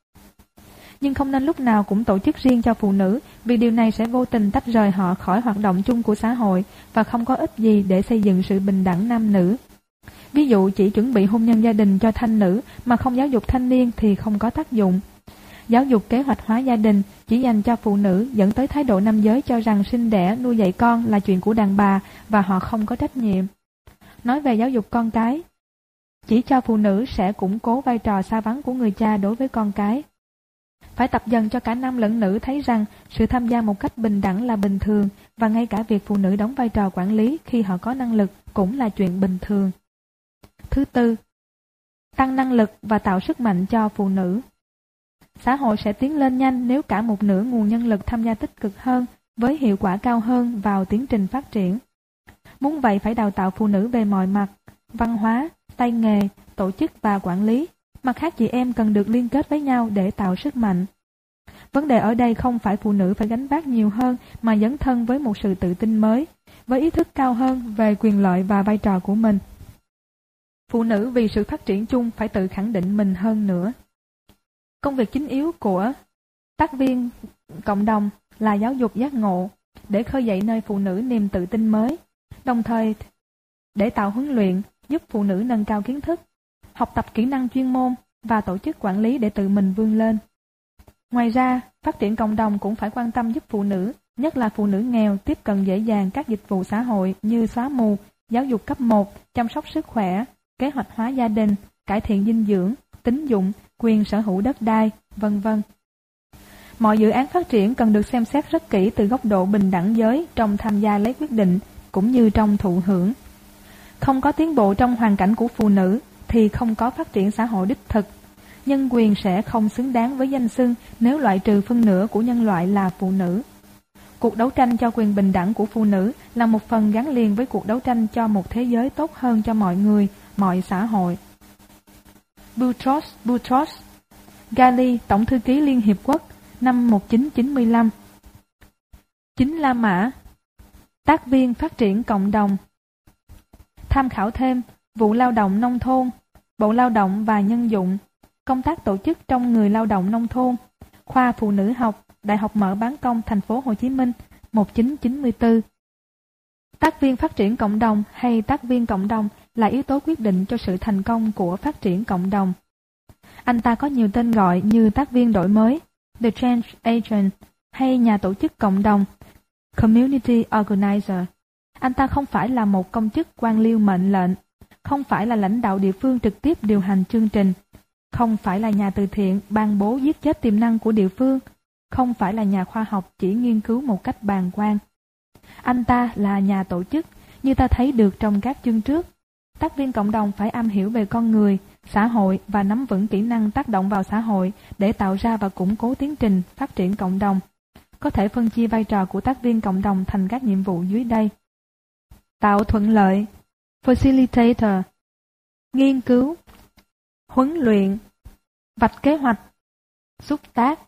A: Nhưng không nên lúc nào cũng tổ chức riêng cho phụ nữ, vì điều này sẽ vô tình tách rời họ khỏi hoạt động chung của xã hội và không có ích gì để xây dựng sự bình đẳng nam nữ. Ví dụ chỉ chuẩn bị hôn nhân gia đình cho thanh nữ mà không giáo dục thanh niên thì không có tác dụng. Giáo dục kế hoạch hóa gia đình chỉ dành cho phụ nữ dẫn tới thái độ nam giới cho rằng sinh đẻ, nuôi dạy con là chuyện của đàn bà và họ không có trách nhiệm. Nói về giáo dục con cái, chỉ cho phụ nữ sẽ củng cố vai trò xa vắng của người cha đối với con cái. Phải tập dần cho cả nam lẫn nữ thấy rằng sự tham gia một cách bình đẳng là bình thường, và ngay cả việc phụ nữ đóng vai trò quản lý khi họ có năng lực cũng là chuyện bình thường. Thứ tư, tăng năng lực và tạo sức mạnh cho phụ nữ. Xã hội sẽ tiến lên nhanh nếu cả một nửa nguồn nhân lực tham gia tích cực hơn, với hiệu quả cao hơn vào tiến trình phát triển. Muốn vậy phải đào tạo phụ nữ về mọi mặt, văn hóa, tay nghề, tổ chức và quản lý. Mặt khác chị em cần được liên kết với nhau để tạo sức mạnh. Vấn đề ở đây không phải phụ nữ phải gánh vác nhiều hơn mà dấn thân với một sự tự tin mới, với ý thức cao hơn về quyền lợi và vai trò của mình. Phụ nữ vì sự phát triển chung phải tự khẳng định mình hơn nữa. Công việc chính yếu của tác viên cộng đồng là giáo dục giác ngộ, để khơi dậy nơi phụ nữ niềm tự tin mới, đồng thời để tạo huấn luyện giúp phụ nữ nâng cao kiến thức, học tập kỹ năng chuyên môn, và tổ chức quản lý để tự mình vươn lên. Ngoài ra, phát triển cộng đồng cũng phải quan tâm giúp phụ nữ, nhất là phụ nữ nghèo tiếp cận dễ dàng các dịch vụ xã hội như xóa mù, giáo dục cấp 1, chăm sóc sức khỏe, kế hoạch hóa gia đình, cải thiện dinh dưỡng, tín dụng, quyền sở hữu đất đai, v.v. Mọi dự án phát triển cần được xem xét rất kỹ từ góc độ bình đẳng giới trong tham gia lấy quyết định, cũng như trong thụ hưởng. Không có tiến bộ trong hoàn cảnh của phụ nữ thì không có phát triển xã hội đích thực. Nhân quyền sẽ không xứng đáng với danh xưng nếu loại trừ phân nửa của nhân loại là phụ nữ. Cuộc đấu tranh cho quyền bình đẳng của phụ nữ là một phần gắn liền với cuộc đấu tranh cho một thế giới tốt hơn cho mọi người, mọi xã hội. Boutros Ghali, Tổng thư ký Liên Hiệp Quốc, năm 1995. Chính La Mã, tác viên phát triển cộng đồng. Tham khảo thêm, vụ lao động nông thôn, Bộ Lao động và Nhân dụng, công tác tổ chức trong người lao động nông thôn, khoa phụ nữ học, Đại học Mở Bán Công, Thành phố Hồ Chí Minh, 1994. Tác viên phát triển cộng đồng hay tác viên cộng đồng là yếu tố quyết định cho sự thành công của phát triển cộng đồng. Anh ta có nhiều tên gọi như tác viên đổi mới, The Change Agent, hay nhà tổ chức cộng đồng, Community Organizer. Anh ta không phải là một công chức quan liêu mệnh lệnh, không phải là lãnh đạo địa phương trực tiếp điều hành chương trình, không phải là nhà từ thiện ban bố giết chết tiềm năng của địa phương, không phải là nhà khoa học chỉ nghiên cứu một cách bàng quan. Anh ta là nhà tổ chức, như ta thấy được trong các chương trước. Tác viên cộng đồng phải am hiểu về con người, xã hội và nắm vững kỹ năng tác động vào xã hội để tạo ra và củng cố tiến trình phát triển cộng đồng. Có thể phân chia vai trò của tác viên cộng đồng thành các nhiệm vụ dưới đây. Tạo thuận lợi, Facilitator, nghiên cứu, huấn luyện, vạch kế hoạch, xúc tác.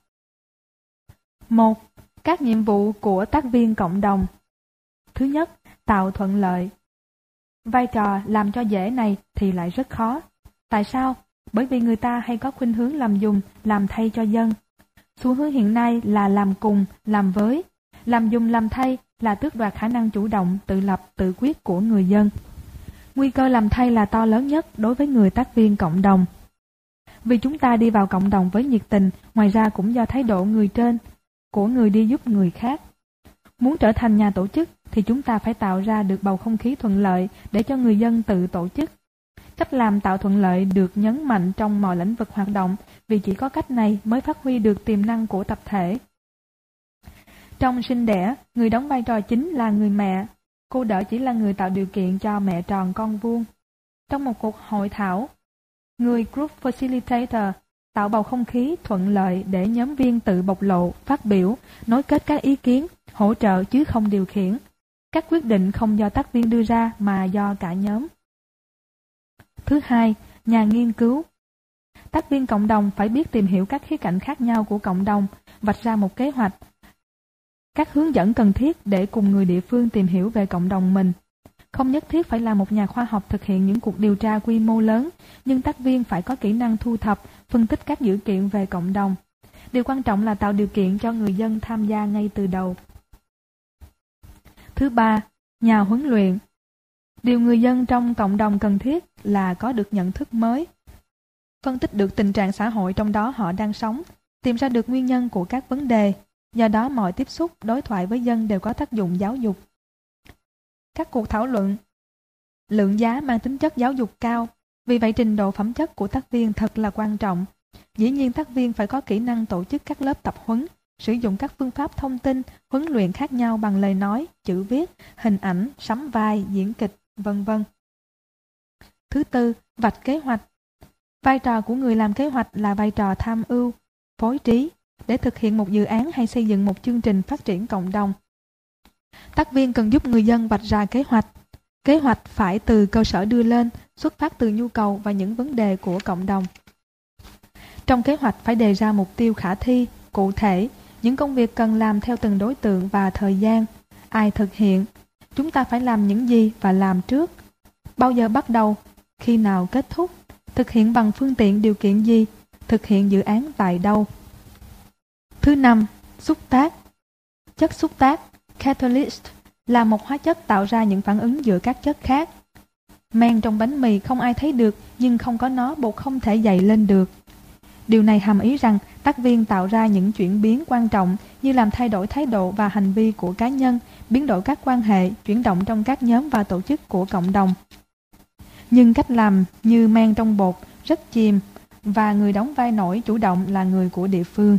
A: 1. Các nhiệm vụ của tác viên cộng đồng. Thứ nhất, tạo thuận lợi. Vai trò làm cho dễ này thì lại rất khó. Tại sao? Bởi vì người ta hay có khuynh hướng làm dùng, làm thay cho dân. Xu hướng hiện nay là làm cùng, làm với. Làm dùng làm thay là tước đoạt khả năng chủ động, tự lập, tự quyết của người dân. Nguy cơ làm thay là to lớn nhất đối với người tác viên cộng đồng. Vì chúng ta đi vào cộng đồng với nhiệt tình, ngoài ra cũng do thái độ người trên, của người đi giúp người khác. Muốn trở thành nhà tổ chức thì chúng ta phải tạo ra được bầu không khí thuận lợi để cho người dân tự tổ chức. Cách làm tạo thuận lợi được nhấn mạnh trong mọi lĩnh vực hoạt động vì chỉ có cách này mới phát huy được tiềm năng của tập thể. Trong sinh đẻ, người đóng vai trò chính là người mẹ. Cô đỡ chỉ là người tạo điều kiện cho mẹ tròn con vuông. Trong một cuộc hội thảo, người Group Facilitator tạo bầu không khí thuận lợi để nhóm viên tự bộc lộ, phát biểu, nối kết các ý kiến, hỗ trợ chứ không điều khiển. Các quyết định không do tác viên đưa ra mà do cả nhóm. Thứ hai, nhà nghiên cứu. Tác viên cộng đồng phải biết tìm hiểu các khía cạnh khác nhau của cộng đồng, vạch ra một kế hoạch, các hướng dẫn cần thiết để cùng người địa phương tìm hiểu về cộng đồng mình. Không nhất thiết phải là một nhà khoa học thực hiện những cuộc điều tra quy mô lớn, nhưng tác viên phải có kỹ năng thu thập, phân tích các dữ kiện về cộng đồng. Điều quan trọng là tạo điều kiện cho người dân tham gia ngay từ đầu. Thứ ba, nhà huấn luyện. Điều người dân trong cộng đồng cần thiết là có được nhận thức mới, phân tích được tình trạng xã hội trong đó họ đang sống, tìm ra được nguyên nhân của các vấn đề. Do đó mọi tiếp xúc, đối thoại với dân đều có tác dụng giáo dục. Các cuộc thảo luận, lượng giá mang tính chất giáo dục cao, vì vậy trình độ phẩm chất của tác viên thật là quan trọng. Dĩ nhiên tác viên phải có kỹ năng tổ chức các lớp tập huấn, sử dụng các phương pháp thông tin, huấn luyện khác nhau bằng lời nói, chữ viết, hình ảnh, sắm vai, diễn kịch, v.v. Thứ tư, vạch kế hoạch. Vai trò của người làm kế hoạch là vai trò tham ưu, phối trí, để thực hiện một dự án hay xây dựng một chương trình phát triển cộng đồng. Tác viên cần giúp người dân vạch ra kế hoạch. Kế hoạch phải từ cơ sở đưa lên, xuất phát từ nhu cầu và những vấn đề của cộng đồng. Trong kế hoạch phải đề ra mục tiêu khả thi, cụ thể, những công việc cần làm theo từng đối tượng và thời gian, ai thực hiện, chúng ta phải làm những gì và làm trước, bao giờ bắt đầu, khi nào kết thúc, thực hiện bằng phương tiện điều kiện gì, thực hiện dự án tại đâu. Thứ năm, xúc tác. Chất xúc tác, catalyst, là một hóa chất tạo ra những phản ứng giữa các chất khác. Men trong bánh mì không ai thấy được, nhưng không có nó bột không thể dày lên được. Điều này hàm ý rằng tác viên tạo ra những chuyển biến quan trọng như làm thay đổi thái độ và hành vi của cá nhân, biến đổi các quan hệ, chuyển động trong các nhóm và tổ chức của cộng đồng. Nhưng cách làm như men trong bột, rất chìm, và người đóng vai nổi chủ động là người của địa phương.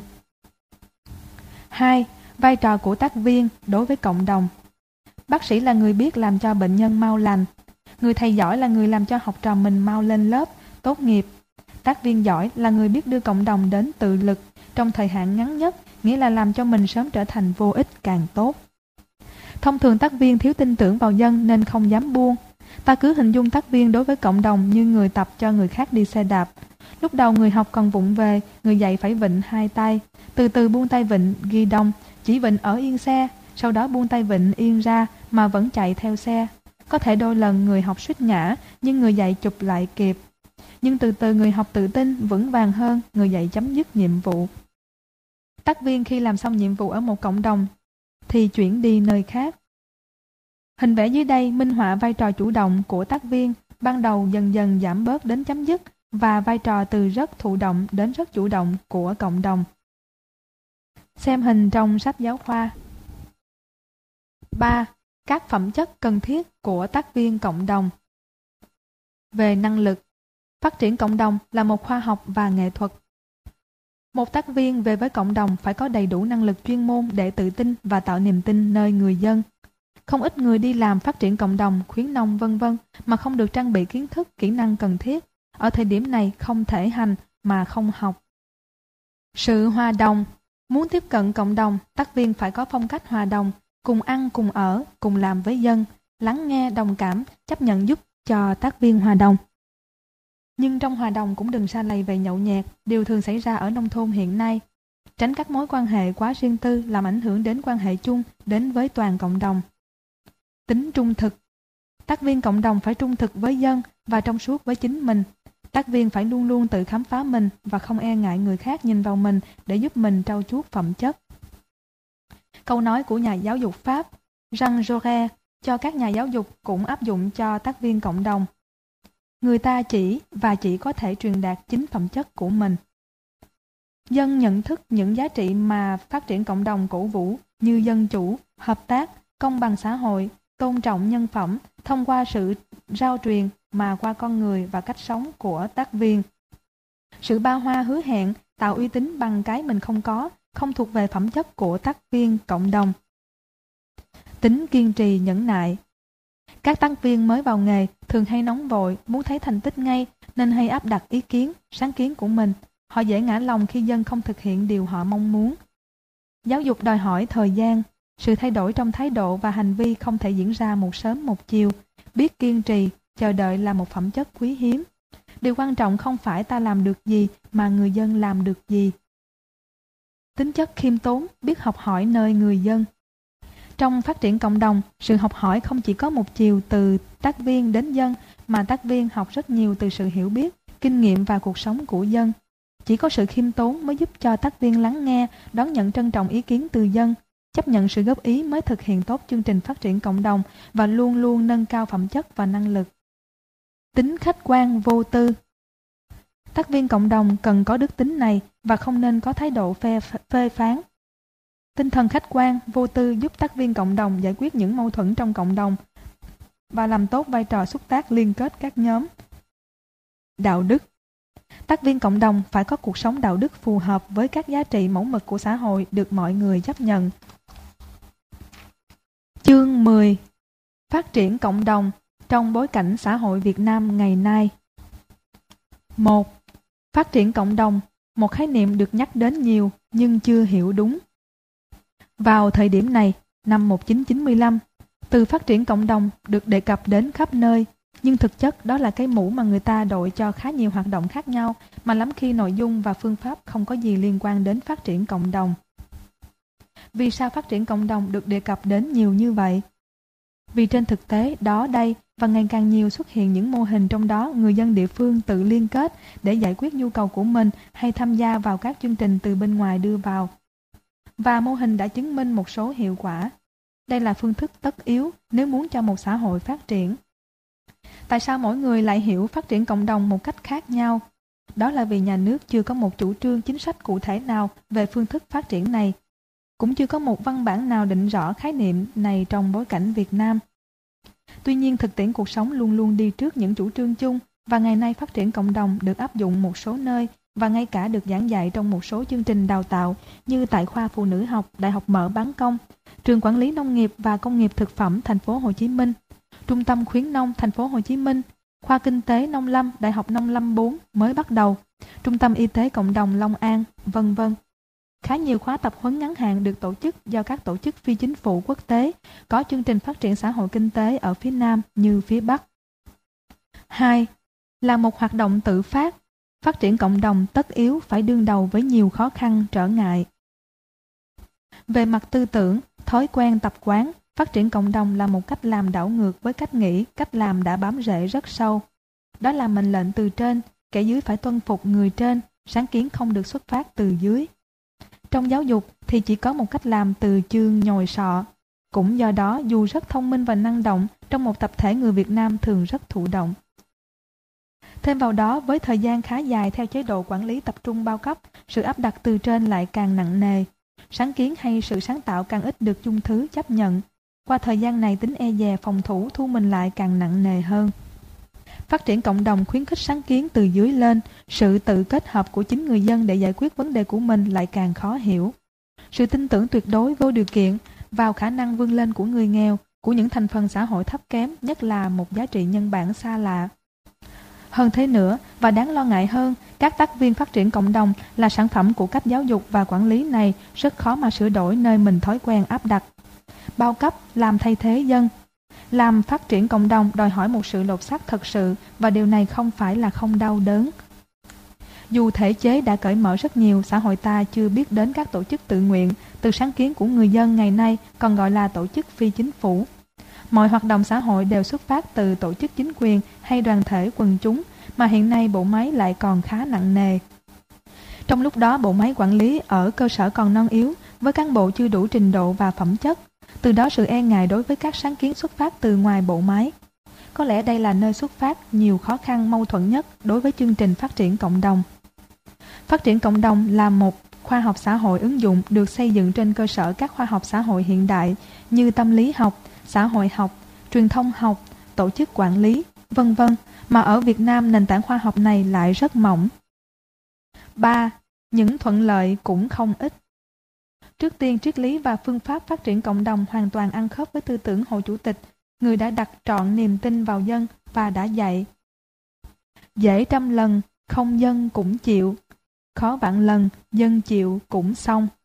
A: 2. Vai trò của tác viên đối với cộng đồng. Bác sĩ là người biết làm cho bệnh nhân mau lành. Người thầy giỏi là người làm cho học trò mình mau lên lớp, tốt nghiệp. Tác viên giỏi là người biết đưa cộng đồng đến tự lực trong thời hạn ngắn nhất, nghĩa là làm cho mình sớm trở thành vô ích càng tốt. Thông thường tác viên thiếu tin tưởng vào dân nên không dám buông. Ta cứ hình dung tác viên đối với cộng đồng như người tập cho người khác đi xe đạp. Lúc đầu người học còn vụng về, người dạy phải vịn hai tay, từ từ buông tay vịn ghi đông, chỉ vịn ở yên xe, sau đó buông tay vịn yên ra mà vẫn chạy theo xe. Có thể đôi lần người học suýt ngã, nhưng người dạy chụp lại kịp. Nhưng từ từ người học tự tin, vững vàng hơn, người dạy chấm dứt nhiệm vụ. Tác viên khi làm xong nhiệm vụ ở một cộng đồng thì chuyển đi nơi khác. Hình vẽ dưới đây minh họa vai trò chủ động của tác viên, ban đầu dần dần giảm bớt đến chấm dứt, và vai trò từ rất thụ động đến rất chủ động của cộng đồng. Xem hình trong sách giáo khoa. 3. Các phẩm chất cần thiết của tác viên cộng đồng. Về năng lực, phát triển cộng đồng là một khoa học và nghệ thuật. Một tác viên về với cộng đồng phải có đầy đủ năng lực chuyên môn để tự tin và tạo niềm tin nơi người dân. Không ít người đi làm phát triển cộng đồng, khuyến nông v.v. mà không được trang bị kiến thức, kỹ năng cần thiết. Ở thời điểm này không thể hành mà không học. Sự hòa đồng. Muốn tiếp cận cộng đồng, tác viên phải có phong cách hòa đồng, cùng ăn, cùng ở, cùng làm với dân, lắng nghe, đồng cảm, chấp nhận giúp cho tác viên hòa đồng. Nhưng trong hòa đồng cũng đừng sa lầy về nhậu nhẹt, điều thường xảy ra ở nông thôn hiện nay. Tránh các mối quan hệ quá riêng tư làm ảnh hưởng đến quan hệ chung, đến với toàn cộng đồng. Tính trung thực. Tác viên cộng đồng phải trung thực với dân và trong suốt với chính mình. Tác viên phải luôn luôn tự khám phá mình và không e ngại người khác nhìn vào mình để giúp mình trau chuốt phẩm chất. Câu nói của nhà giáo dục Pháp Jean Jaurès cho các nhà giáo dục cũng áp dụng cho tác viên cộng đồng. Người ta chỉ và chỉ có thể truyền đạt chính phẩm chất của mình. Dân nhận thức những giá trị mà phát triển cộng đồng cổ vũ như dân chủ, hợp tác, công bằng xã hội, tôn trọng nhân phẩm thông qua sự rao truyền mà qua con người và cách sống của tác viên. Sự ba hoa hứa hẹn, tạo uy tín bằng cái mình không có, không thuộc về phẩm chất của tác viên cộng đồng. Tính kiên trì nhẫn nại. Các tác viên mới vào nghề thường hay nóng vội, muốn thấy thành tích ngay nên hay áp đặt ý kiến, sáng kiến của mình. Họ dễ ngã lòng khi dân không thực hiện điều họ mong muốn. Giáo dục đòi hỏi thời gian, sự thay đổi trong thái độ và hành vi không thể diễn ra một sớm một chiều. Biết kiên trì, chờ đợi là một phẩm chất quý hiếm. Điều quan trọng không phải ta làm được gì mà người dân làm được gì. Tính chất khiêm tốn, biết học hỏi nơi người dân. Trong phát triển cộng đồng, sự học hỏi không chỉ có một chiều từ tác viên đến dân, mà tác viên học rất nhiều từ sự hiểu biết, kinh nghiệm và cuộc sống của dân. Chỉ có sự khiêm tốn mới giúp cho tác viên lắng nghe, đón nhận trân trọng ý kiến từ dân, chấp nhận sự góp ý mới thực hiện tốt chương trình phát triển cộng đồng và luôn luôn nâng cao phẩm chất và năng lực. Tính khách quan vô tư. Tác viên cộng đồng cần có đức tính này và không nên có thái độ phê phán. Tinh thần khách quan, vô tư giúp tác viên cộng đồng giải quyết những mâu thuẫn trong cộng đồng và làm tốt vai trò xúc tác liên kết các nhóm. Đạo đức. Tác viên cộng đồng phải có cuộc sống đạo đức phù hợp với các giá trị mẫu mực của xã hội được mọi người chấp nhận. Chương 10. Phát triển cộng đồng trong bối cảnh xã hội Việt Nam ngày nay. 1. Phát triển cộng đồng, một khái niệm được nhắc đến nhiều nhưng chưa hiểu đúng. Vào thời điểm này, năm 1995, từ phát triển cộng đồng được đề cập đến khắp nơi, nhưng thực chất đó là cái mũ mà người ta đội cho khá nhiều hoạt động khác nhau mà lắm khi nội dung và phương pháp không có gì liên quan đến phát triển cộng đồng. Vì sao phát triển cộng đồng được đề cập đến nhiều như vậy? Vì trên thực tế đó đây và ngày càng nhiều xuất hiện những mô hình trong đó người dân địa phương tự liên kết để giải quyết nhu cầu của mình hay tham gia vào các chương trình từ bên ngoài đưa vào. Và mô hình đã chứng minh một số hiệu quả. Đây là phương thức tất yếu nếu muốn cho một xã hội phát triển. Tại sao mỗi người lại hiểu phát triển cộng đồng một cách khác nhau? Đó là vì nhà nước chưa có một chủ trương chính sách cụ thể nào về phương thức phát triển này, cũng chưa có một văn bản nào định rõ khái niệm này trong bối cảnh Việt Nam. Tuy nhiên, thực tiễn cuộc sống luôn luôn đi trước những chủ trương chung, và ngày nay phát triển cộng đồng được áp dụng một số nơi và ngay cả được giảng dạy trong một số chương trình đào tạo như tại khoa Phụ nữ học, Đại học Mở Bán Công, Trường Quản lý Nông nghiệp và Công nghiệp Thực phẩm Thành phố Hồ Chí Minh, Trung tâm Khuyến nông Thành phố Hồ Chí Minh, Khoa Kinh tế Nông lâm Đại học Nông lâm 4 mới bắt đầu, Trung tâm Y tế Cộng đồng Long An, vân vân. Khá nhiều khóa tập huấn ngắn hạn được tổ chức do các tổ chức phi chính phủ quốc tế có chương trình phát triển xã hội kinh tế ở phía Nam như phía Bắc. 2. Là một hoạt động tự phát triển cộng đồng tất yếu phải đương đầu với nhiều khó khăn, trở ngại. Về mặt tư tưởng, thói quen tập quán, phát triển cộng đồng là một cách làm đảo ngược với cách nghĩ, cách làm đã bám rễ rất sâu. Đó là mệnh lệnh từ trên, kẻ dưới phải tuân phục người trên, sáng kiến không được xuất phát từ dưới. Trong giáo dục thì chỉ có một cách làm từ chương nhồi sọ. Cũng do đó, dù rất thông minh và năng động, trong một tập thể người Việt Nam thường rất thụ động. Thêm vào đó, với thời gian khá dài theo chế độ quản lý tập trung bao cấp, sự áp đặt từ trên lại càng nặng nề. Sáng kiến hay sự sáng tạo càng ít được chung thứ chấp nhận. Qua thời gian này, tính e dè phòng thủ thu mình lại càng nặng nề hơn. Phát triển cộng đồng khuyến khích sáng kiến từ dưới lên, sự tự kết hợp của chính người dân để giải quyết vấn đề của mình lại càng khó hiểu. Sự tin tưởng tuyệt đối vô điều kiện vào khả năng vươn lên của người nghèo, của những thành phần xã hội thấp kém, nhất là một giá trị nhân bản xa lạ. Hơn thế nữa, và đáng lo ngại hơn, các tác viên phát triển cộng đồng là sản phẩm của cách giáo dục và quản lý này rất khó mà sửa đổi nơi mình thói quen áp đặt. Bao cấp làm thay thế dân. Làm phát triển cộng đồng đòi hỏi một sự lột xác thật sự, và điều này không phải là không đau đớn. Dù thể chế đã cởi mở rất nhiều, xã hội ta chưa biết đến các tổ chức tự nguyện, từ sáng kiến của người dân ngày nay còn gọi là tổ chức phi chính phủ. Mọi hoạt động xã hội đều xuất phát từ tổ chức chính quyền hay đoàn thể quần chúng, mà hiện nay bộ máy lại còn khá nặng nề. Trong lúc đó, bộ máy quản lý ở cơ sở còn non yếu, với cán bộ chưa đủ trình độ và phẩm chất. Từ đó sự e ngại đối với các sáng kiến xuất phát từ ngoài bộ máy. Có lẽ đây là nơi xuất phát nhiều khó khăn mâu thuẫn nhất đối với chương trình phát triển cộng đồng. Phát triển cộng đồng là một khoa học xã hội ứng dụng được xây dựng trên cơ sở các khoa học xã hội hiện đại như tâm lý học, xã hội học, truyền thông học, tổ chức quản lý, vân vân, mà ở Việt Nam nền tảng khoa học này lại rất mỏng. 3. Những thuận lợi cũng không ít. Trước tiên, triết lý và phương pháp phát triển cộng đồng hoàn toàn ăn khớp với tư tưởng Hồ Chủ tịch, người đã đặt trọn niềm tin vào dân và đã dạy: dễ trăm lần, không dân cũng chịu, khó vạn lần, dân chịu cũng xong.